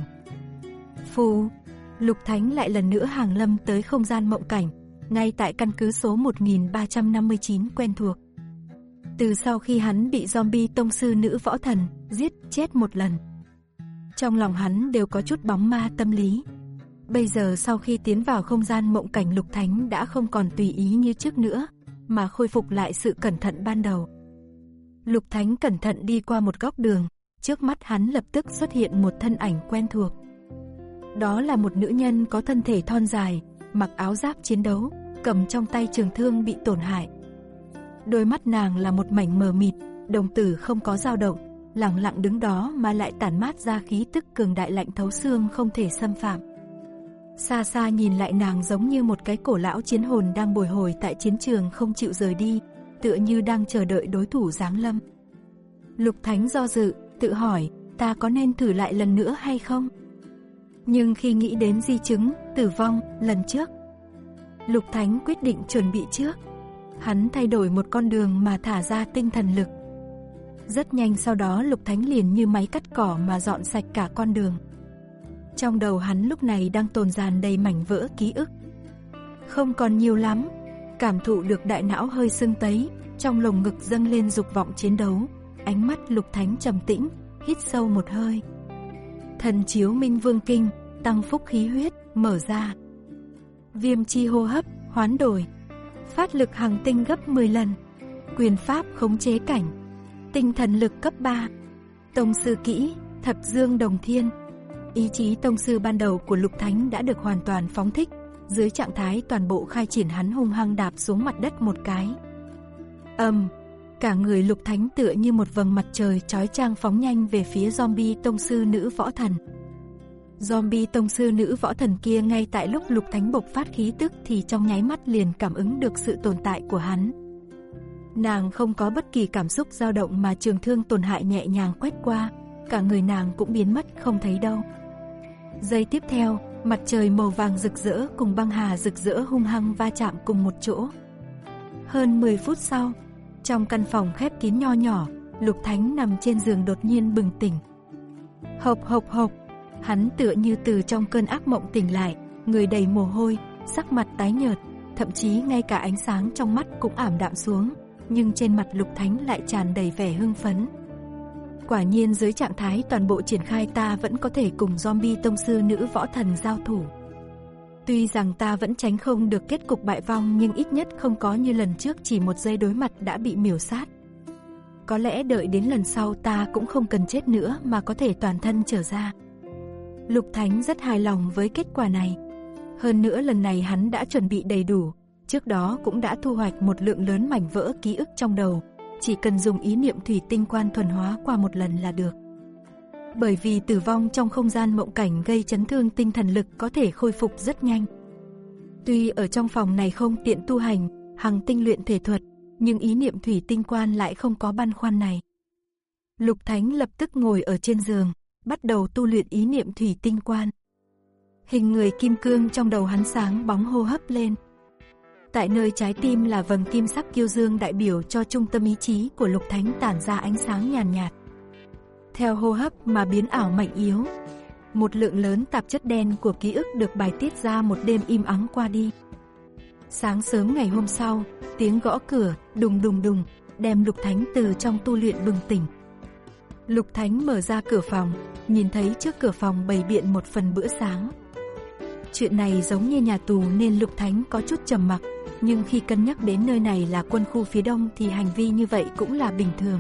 Phù, Lục Thánh lại lần nữa hàng lâm tới không gian mộng cảnh, ngay tại căn cứ số một nghìn ba trăm năm mươi chín quen thuộc. Từ sau khi hắn bị zombie tông sư nữ võ thần giết chết một lần, trong lòng hắn đều có chút bóng ma tâm lý. Bây giờ sau khi tiến vào không gian mộng cảnh, Lục Thánh đã không còn tùy ý như trước nữa, mà khôi phục lại sự cẩn thận ban đầu. Lục Thánh cẩn thận đi qua một góc đường, trước mắt hắn lập tức xuất hiện một thân ảnh quen thuộc. Đó là một nữ nhân có thân thể thon dài, mặc áo giáp chiến đấu, cầm trong tay trường thương bị tổn hại. Đôi mắt nàng là một mảnh mờ mịt, đồng tử không có dao động, lặng lặng đứng đó mà lại tản mát ra khí tức cường đại lạnh thấu xương không thể xâm phạm. Xa xa nhìn lại nàng giống như một cái cổ lão chiến hồn đang bồi hồi tại chiến trường không chịu rời đi, tựa như đang chờ đợi đối thủ giáng lâm. Lục Thánh do dự, tự hỏi, ta có nên thử lại lần nữa hay không? Nhưng khi nghĩ đến di chứng, tử vong, lần trước, Lục Thánh quyết định chuẩn bị trước. Hắn thay đổi một con đường mà thả ra tinh thần lực. Rất nhanh sau đó Lục Thánh liền như máy cắt cỏ mà dọn sạch cả con đường. Trong đầu hắn lúc này đang tồn dàn đầy mảnh vỡ ký ức. Không còn nhiều lắm, cảm thụ được đại não hơi sưng tấy, Trong lồng ngực dâng lên dục vọng chiến đấu, ánh mắt Lục Thánh trầm tĩnh, hít sâu một hơi. Thần chiếu Minh Vương Kinh, tăng phúc khí huyết, mở ra. Viêm chi hô hấp, hoán đổi. Phát lực hằng tinh gấp mười lần. Quyền pháp khống chế cảnh. Tinh thần lực cấp ba. Tông sư kỹ, Thập Dương Đồng Thiên. Ý chí tông sư ban đầu của Lục Thánh đã được hoàn toàn phóng thích. Dưới trạng thái toàn bộ khai triển, hắn hung hăng đạp xuống mặt đất một cái. Ầm, cả người Lục Thánh tựa như một vầng mặt trời chói chang phóng nhanh về phía zombie tông sư nữ võ thần. Zombie tông sư nữ võ thần kia ngay tại lúc Lục Thánh bộc phát khí tức thì trong nháy mắt liền cảm ứng được sự tồn tại của hắn. Nàng không có bất kỳ cảm xúc dao động mà trường thương tổn hại nhẹ nhàng quét qua, cả người nàng cũng biến mất không thấy đâu. Giây tiếp theo, mặt trời màu vàng rực rỡ cùng băng hà rực rỡ hung hăng va chạm cùng một chỗ. Hơn mười phút sau, trong căn phòng khép kín nho nhỏ, Lục Thánh nằm trên giường đột nhiên bừng tỉnh. Hộc hộc hộc, hắn tựa như từ trong cơn ác mộng tỉnh lại, người đầy mồ hôi, sắc mặt tái nhợt, thậm chí ngay cả ánh sáng trong mắt cũng ảm đạm xuống, nhưng trên mặt Lục Thánh lại tràn đầy vẻ hưng phấn. Quả nhiên dưới trạng thái toàn bộ triển khai ta vẫn có thể cùng zombie tông sư nữ võ thần giao thủ. Tuy rằng ta vẫn tránh không được kết cục bại vong nhưng ít nhất không có như lần trước chỉ một giây đối mặt đã bị miểu sát. Có lẽ đợi đến lần sau ta cũng không cần chết nữa mà có thể toàn thân trở ra. Lục Thánh rất hài lòng với kết quả này. Hơn nữa lần này hắn đã chuẩn bị đầy đủ, trước đó cũng đã thu hoạch một lượng lớn mảnh vỡ ký ức trong đầu, chỉ cần dùng ý niệm thủy tinh quan thuần hóa qua một lần là được. Bởi vì tử vong trong không gian mộng cảnh gây chấn thương tinh thần lực có thể khôi phục rất nhanh. Tuy ở trong phòng này không tiện tu hành, hằng tinh luyện thể thuật, nhưng ý niệm thủy tinh quan lại không có băn khoăn này. Lục Thánh lập tức ngồi ở trên giường, bắt đầu tu luyện ý niệm thủy tinh quan. Hình người kim cương trong đầu hắn sáng bóng hô hấp lên. Tại nơi trái tim là vầng kim sắc kiêu dương đại biểu cho trung tâm ý chí của Lục Thánh tản ra ánh sáng nhàn nhạt, nhạt. Theo hô hấp mà biến ảo mạnh yếu, một lượng lớn tạp chất đen của ký ức được bài tiết ra, một đêm im ắng qua đi. Sáng sớm ngày hôm sau, tiếng gõ cửa đùng đùng đùng đem Lục Thánh từ trong tu luyện bừng tỉnh. Lục Thánh mở ra cửa phòng, nhìn thấy trước cửa phòng bày biện một phần bữa sáng. Chuyện này giống như nhà tù nên Lục Thánh có chút trầm mặc, nhưng khi cân nhắc đến nơi này là quân khu phía đông thì hành vi như vậy cũng là bình thường.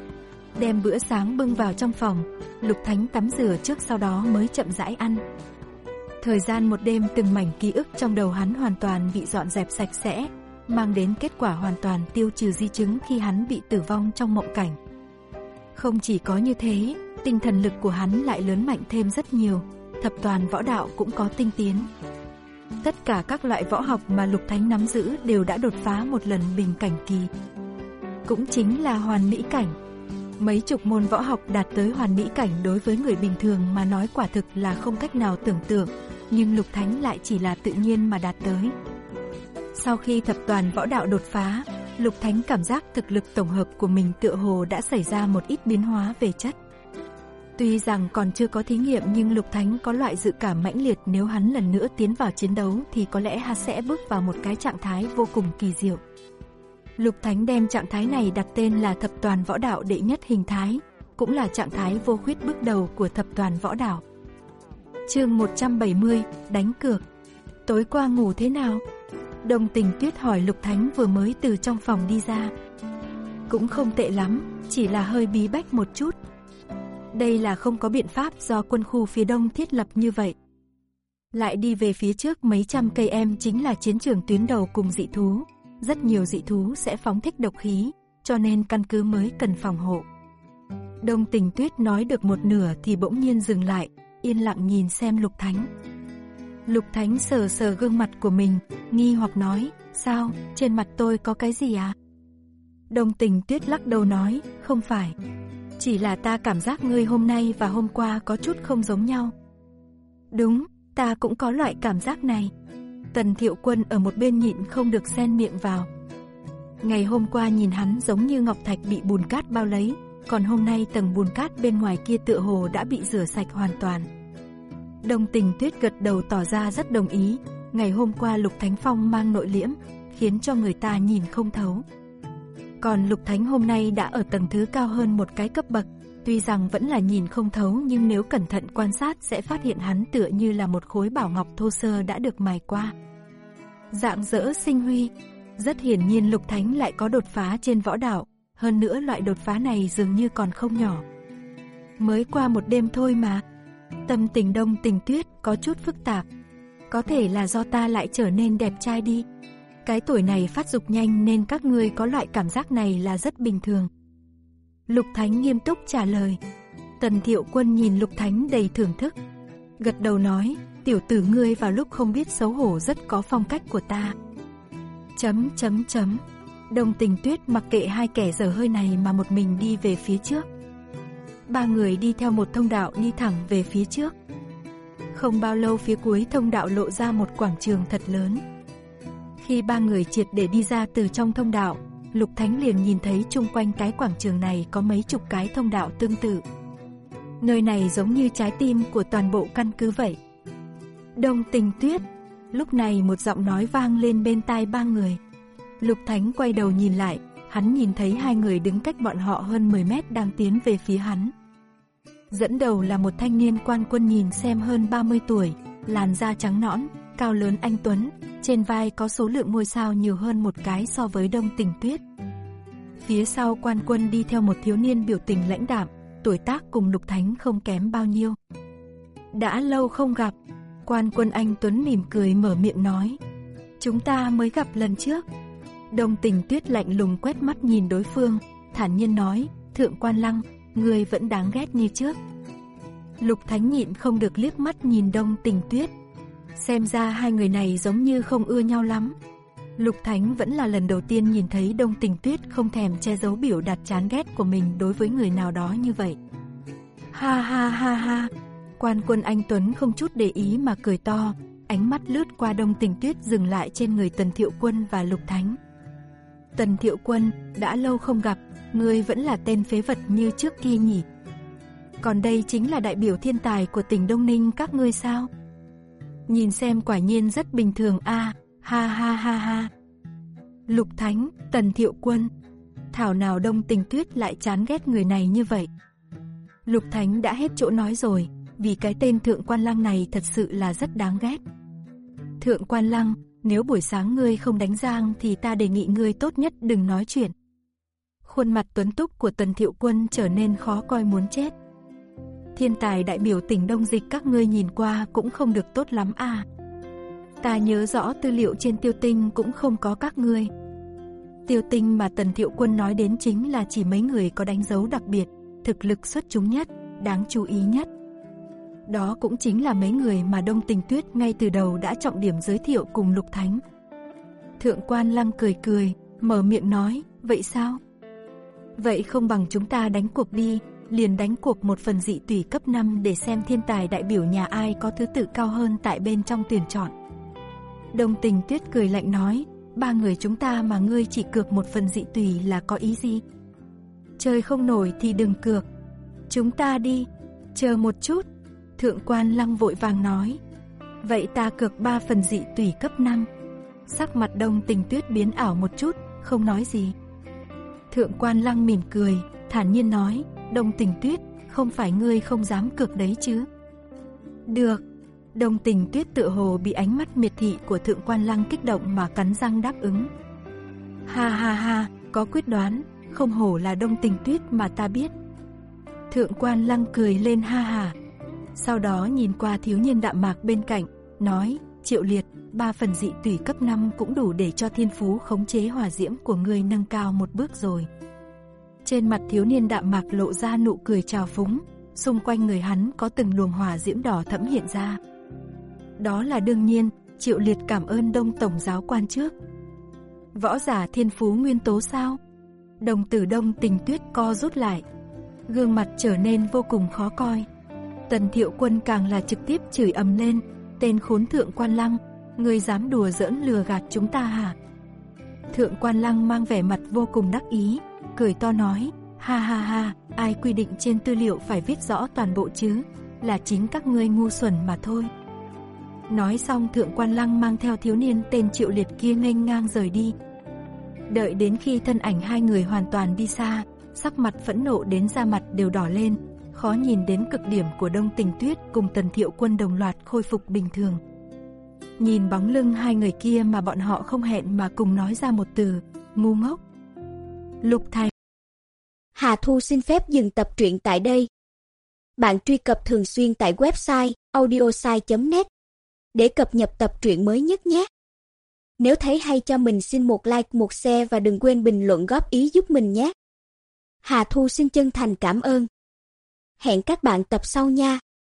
Đem bữa sáng bưng vào trong phòng, Lục Thánh tắm rửa trước sau đó mới chậm rãi ăn. Thời gian một đêm từng mảnh ký ức trong đầu hắn hoàn toàn bị dọn dẹp sạch sẽ, mang đến kết quả hoàn toàn tiêu trừ di chứng khi hắn bị tử vong trong mộng cảnh. Không chỉ có như thế, tinh thần lực của hắn lại lớn mạnh thêm rất nhiều, thập toàn võ đạo cũng có tinh tiến. Tất cả các loại võ học mà Lục Thánh nắm giữ đều đã đột phá một lần bình cảnh kỳ. Cũng chính là hoàn mỹ cảnh. Mấy chục môn võ học đạt tới hoàn mỹ cảnh đối với người bình thường mà nói quả thực là không cách nào tưởng tượng, nhưng Lục Thánh lại chỉ là tự nhiên mà đạt tới. Sau khi thập toàn võ đạo đột phá, Lục Thánh cảm giác thực lực tổng hợp của mình tựa hồ đã xảy ra một ít biến hóa về chất. Tuy rằng còn chưa có thí nghiệm nhưng Lục Thánh có loại dự cảm mãnh liệt nếu hắn lần nữa tiến vào chiến đấu thì có lẽ hắn sẽ bước vào một cái trạng thái vô cùng kỳ diệu. Lục Thánh đem trạng thái này đặt tên là thập toàn võ đạo đệ nhất hình thái, cũng là trạng thái vô khuyết bước đầu của thập toàn võ đạo. Chương một trăm bảy mươi, đánh cược. Tối qua ngủ thế nào? Đồng Tình Tuyết hỏi Lục Thánh vừa mới từ trong phòng đi ra. Cũng không tệ lắm, chỉ là hơi bí bách một chút. Đây là không có biện pháp do quân khu phía đông thiết lập như vậy. Lại đi về phía trước mấy trăm cây em chính là chiến trường tuyến đầu cùng dị thú. Rất nhiều dị thú sẽ phóng thích độc khí, cho nên căn cứ mới cần phòng hộ. Đồng Tình Tuyết nói được một nửa thì bỗng nhiên dừng lại, yên lặng nhìn xem Lục Thánh. Lục Thánh sờ sờ gương mặt của mình, nghi hoặc nói, sao, trên mặt tôi có cái gì à? Đồng Tình Tuyết lắc đầu nói, không phải. Chỉ là ta cảm giác ngươi hôm nay và hôm qua có chút không giống nhau. Đúng, ta cũng có loại cảm giác này. Tần Thiệu Quân ở một bên nhịn không được xen miệng vào. Ngày hôm qua nhìn hắn giống như ngọc thạch bị bùn cát bao lấy, còn hôm nay tầng bùn cát bên ngoài kia tựa hồ đã bị rửa sạch hoàn toàn. Đồng Tình Tuyết gật đầu tỏ ra rất đồng ý. Ngày hôm qua Lục Thánh Phong mang nội liễm, khiến cho người ta nhìn không thấu. Còn Lục Thánh hôm nay đã ở tầng thứ cao hơn một cái cấp bậc, tuy rằng vẫn là nhìn không thấu nhưng nếu cẩn thận quan sát sẽ phát hiện hắn tựa như là một khối bảo ngọc thô sơ đã được mài qua. Rạng rỡ sinh huy, rất hiển nhiên Lục Thánh lại có đột phá trên võ đạo, hơn nữa loại đột phá này dường như còn không nhỏ. Mới qua một đêm thôi mà. Tâm tình Đông Tình Tuyết có chút phức tạp. Có thể là do ta lại trở nên đẹp trai đi. Cái tuổi này phát dục nhanh nên các ngươi có loại cảm giác này là rất bình thường. Lục Thánh nghiêm túc trả lời. Tần Thiệu Quân nhìn Lục Thánh đầy thưởng thức. Gật đầu nói, tiểu tử ngươi vào lúc không biết xấu hổ rất có phong cách của ta. Chấm chấm chấm. Đông Tình Tuyết mặc kệ hai kẻ dở hơi này mà một mình đi về phía trước. Ba người đi theo một thông đạo đi thẳng về phía trước. Không bao lâu phía cuối thông đạo lộ ra một quảng trường thật lớn. Khi ba người triệt để đi ra từ trong thông đạo, Lục Thánh liền nhìn thấy chung quanh cái quảng trường này có mấy chục cái thông đạo tương tự. Nơi này giống như trái tim của toàn bộ căn cứ vậy. Đông Tình Tuyết. Lúc này một giọng nói vang lên bên tai ba người. Lục Thánh quay đầu nhìn lại, hắn nhìn thấy hai người đứng cách bọn họ hơn mười mét đang tiến về phía hắn. Dẫn đầu là một thanh niên quan quân nhìn xem hơn ba mươi tuổi, làn da trắng nõn, cao lớn anh tuấn, trên vai có số lượng ngôi sao nhiều hơn một cái so với Đông Tình Tuyết. Phía sau quan quân đi theo một thiếu niên biểu tình lãnh đạm, tuổi tác cùng Lục Thánh không kém bao nhiêu. Đã lâu không gặp, quan quân anh tuấn mỉm cười mở miệng nói. Chúng ta mới gặp lần trước. Đông Tình Tuyết lạnh lùng quét mắt nhìn đối phương, thản nhiên nói, Thượng Quan Lăng, người vẫn đáng ghét như trước. Lục Thánh nhịn không được liếc mắt nhìn Đông Tình Tuyết. Xem ra hai người này giống như không ưa nhau lắm. Lục Thánh vẫn là lần đầu tiên nhìn thấy Đông Tình Tuyết không thèm che giấu biểu đạt chán ghét của mình đối với người nào đó như vậy. Ha ha ha ha. Quan quân anh tuấn không chút để ý mà cười to, ánh mắt lướt qua Đông Tình Tuyết dừng lại trên người Tần Thiệu Quân và Lục Thánh. Tần Thiệu Quân, đã lâu không gặp, ngươi vẫn là tên phế vật như trước kia nhỉ? Còn đây chính là đại biểu thiên tài của tỉnh Đông Ninh các ngươi sao? Nhìn xem quả nhiên rất bình thường a, à, ha ha ha ha. Lục Thánh, Tần Thiệu Quân, thảo nào Đông Tình Tuyết lại chán ghét người này như vậy? Lục Thánh đã hết chỗ nói rồi, vì cái tên Thượng Quan Lăng này thật sự là rất đáng ghét. Thượng Quan Lăng, nếu buổi sáng ngươi không đánh giang thì ta đề nghị ngươi tốt nhất đừng nói chuyện. Khuôn mặt tuấn túc của Tần Thiệu Quân trở nên khó coi muốn chết. Thiên tài đại biểu tỉnh Đông Dịch các ngươi nhìn qua cũng không được tốt lắm à. Ta nhớ rõ tư liệu trên Tiêu Tinh cũng không có các ngươi. Tiêu Tinh mà Tần Thiệu Quân nói đến chính là chỉ mấy người có đánh dấu đặc biệt, thực lực xuất chúng nhất, đáng chú ý nhất. Đó cũng chính là mấy người mà Đông Tình Tuyết ngay từ đầu đã trọng điểm giới thiệu cùng Lục Thánh. Thượng Quan Lăng cười cười, mở miệng nói, vậy sao? Vậy không bằng chúng ta đánh cuộc đi, liền đánh cuộc một phần dị tùy cấp năm để xem thiên tài đại biểu nhà ai có thứ tự cao hơn tại bên trong tuyển chọn. Đông Tình Tuyết cười lạnh nói, ba người chúng ta mà ngươi chỉ cược một phần dị tùy là có ý gì? Chơi không nổi thì đừng cược. Chúng ta đi, chờ một chút. Thượng Quan Lăng vội vàng nói, vậy ta cược ba phần dị tùy cấp năm. Sắc mặt Đông Tình Tuyết biến ảo một chút, không nói gì. Thượng Quan Lăng mỉm cười, thản nhiên nói, Đông Tình Tuyết, không phải ngươi không dám cược đấy chứ? Được. Đông Tình Tuyết tựa hồ bị ánh mắt miệt thị của Thượng Quan Lăng kích động mà cắn răng đáp ứng. Ha ha ha, có quyết đoán, không hổ là Đông Tình Tuyết mà ta biết. Thượng Quan Lăng cười lên ha ha. Sau đó nhìn qua thiếu niên đạm mạc bên cạnh, nói, Triệu Liệt, ba phần dị tùy cấp năm cũng đủ để cho thiên phú khống chế hỏa diễm của ngươi nâng cao một bước rồi. Trên mặt thiếu niên đạm mạc lộ ra nụ cười trào phúng, xung quanh người hắn có từng luồng hỏa diễm đỏ thẫm hiện ra. Đó là đương nhiên, Triệu Liệt cảm ơn Đông Tổng giáo quan trước. Võ giả thiên phú nguyên tố sao? Đồng tử Đông Tình Tuyết co rút lại, gương mặt trở nên vô cùng khó coi. Tần Thiệu Quân càng là trực tiếp chửi ầm lên, tên khốn Thượng Quan Lăng, ngươi dám đùa giỡn lừa gạt chúng ta hả? Thượng Quan Lăng mang vẻ mặt vô cùng đắc ý, cười to nói, ha ha ha, ai quy định trên tư liệu phải viết rõ toàn bộ chứ, là chính các ngươi ngu xuẩn mà thôi. Nói xong Thượng Quan Lăng mang theo thiếu niên tên Triệu Liệt kia nghênh ngang rời đi. Đợi đến khi thân ảnh hai người hoàn toàn đi xa, sắc mặt phẫn nộ đến da mặt đều đỏ lên, khó nhìn đến cực điểm của Đông Tình Tuyết cùng Tần Thiệu Quân đồng loạt khôi phục bình thường. Nhìn bóng lưng hai người kia mà bọn họ không hẹn mà cùng nói ra một từ, ngu ngốc. Lục Thành. Hà Thu xin phép dừng tập truyện tại đây. Bạn truy cập thường xuyên tại website audiosai chấm net để cập nhật tập truyện mới nhất nhé. Nếu thấy hay cho mình xin một like, một share và đừng quên bình luận góp ý giúp mình nhé. Hà Thu xin chân thành cảm ơn. Hẹn các bạn tập sau nha.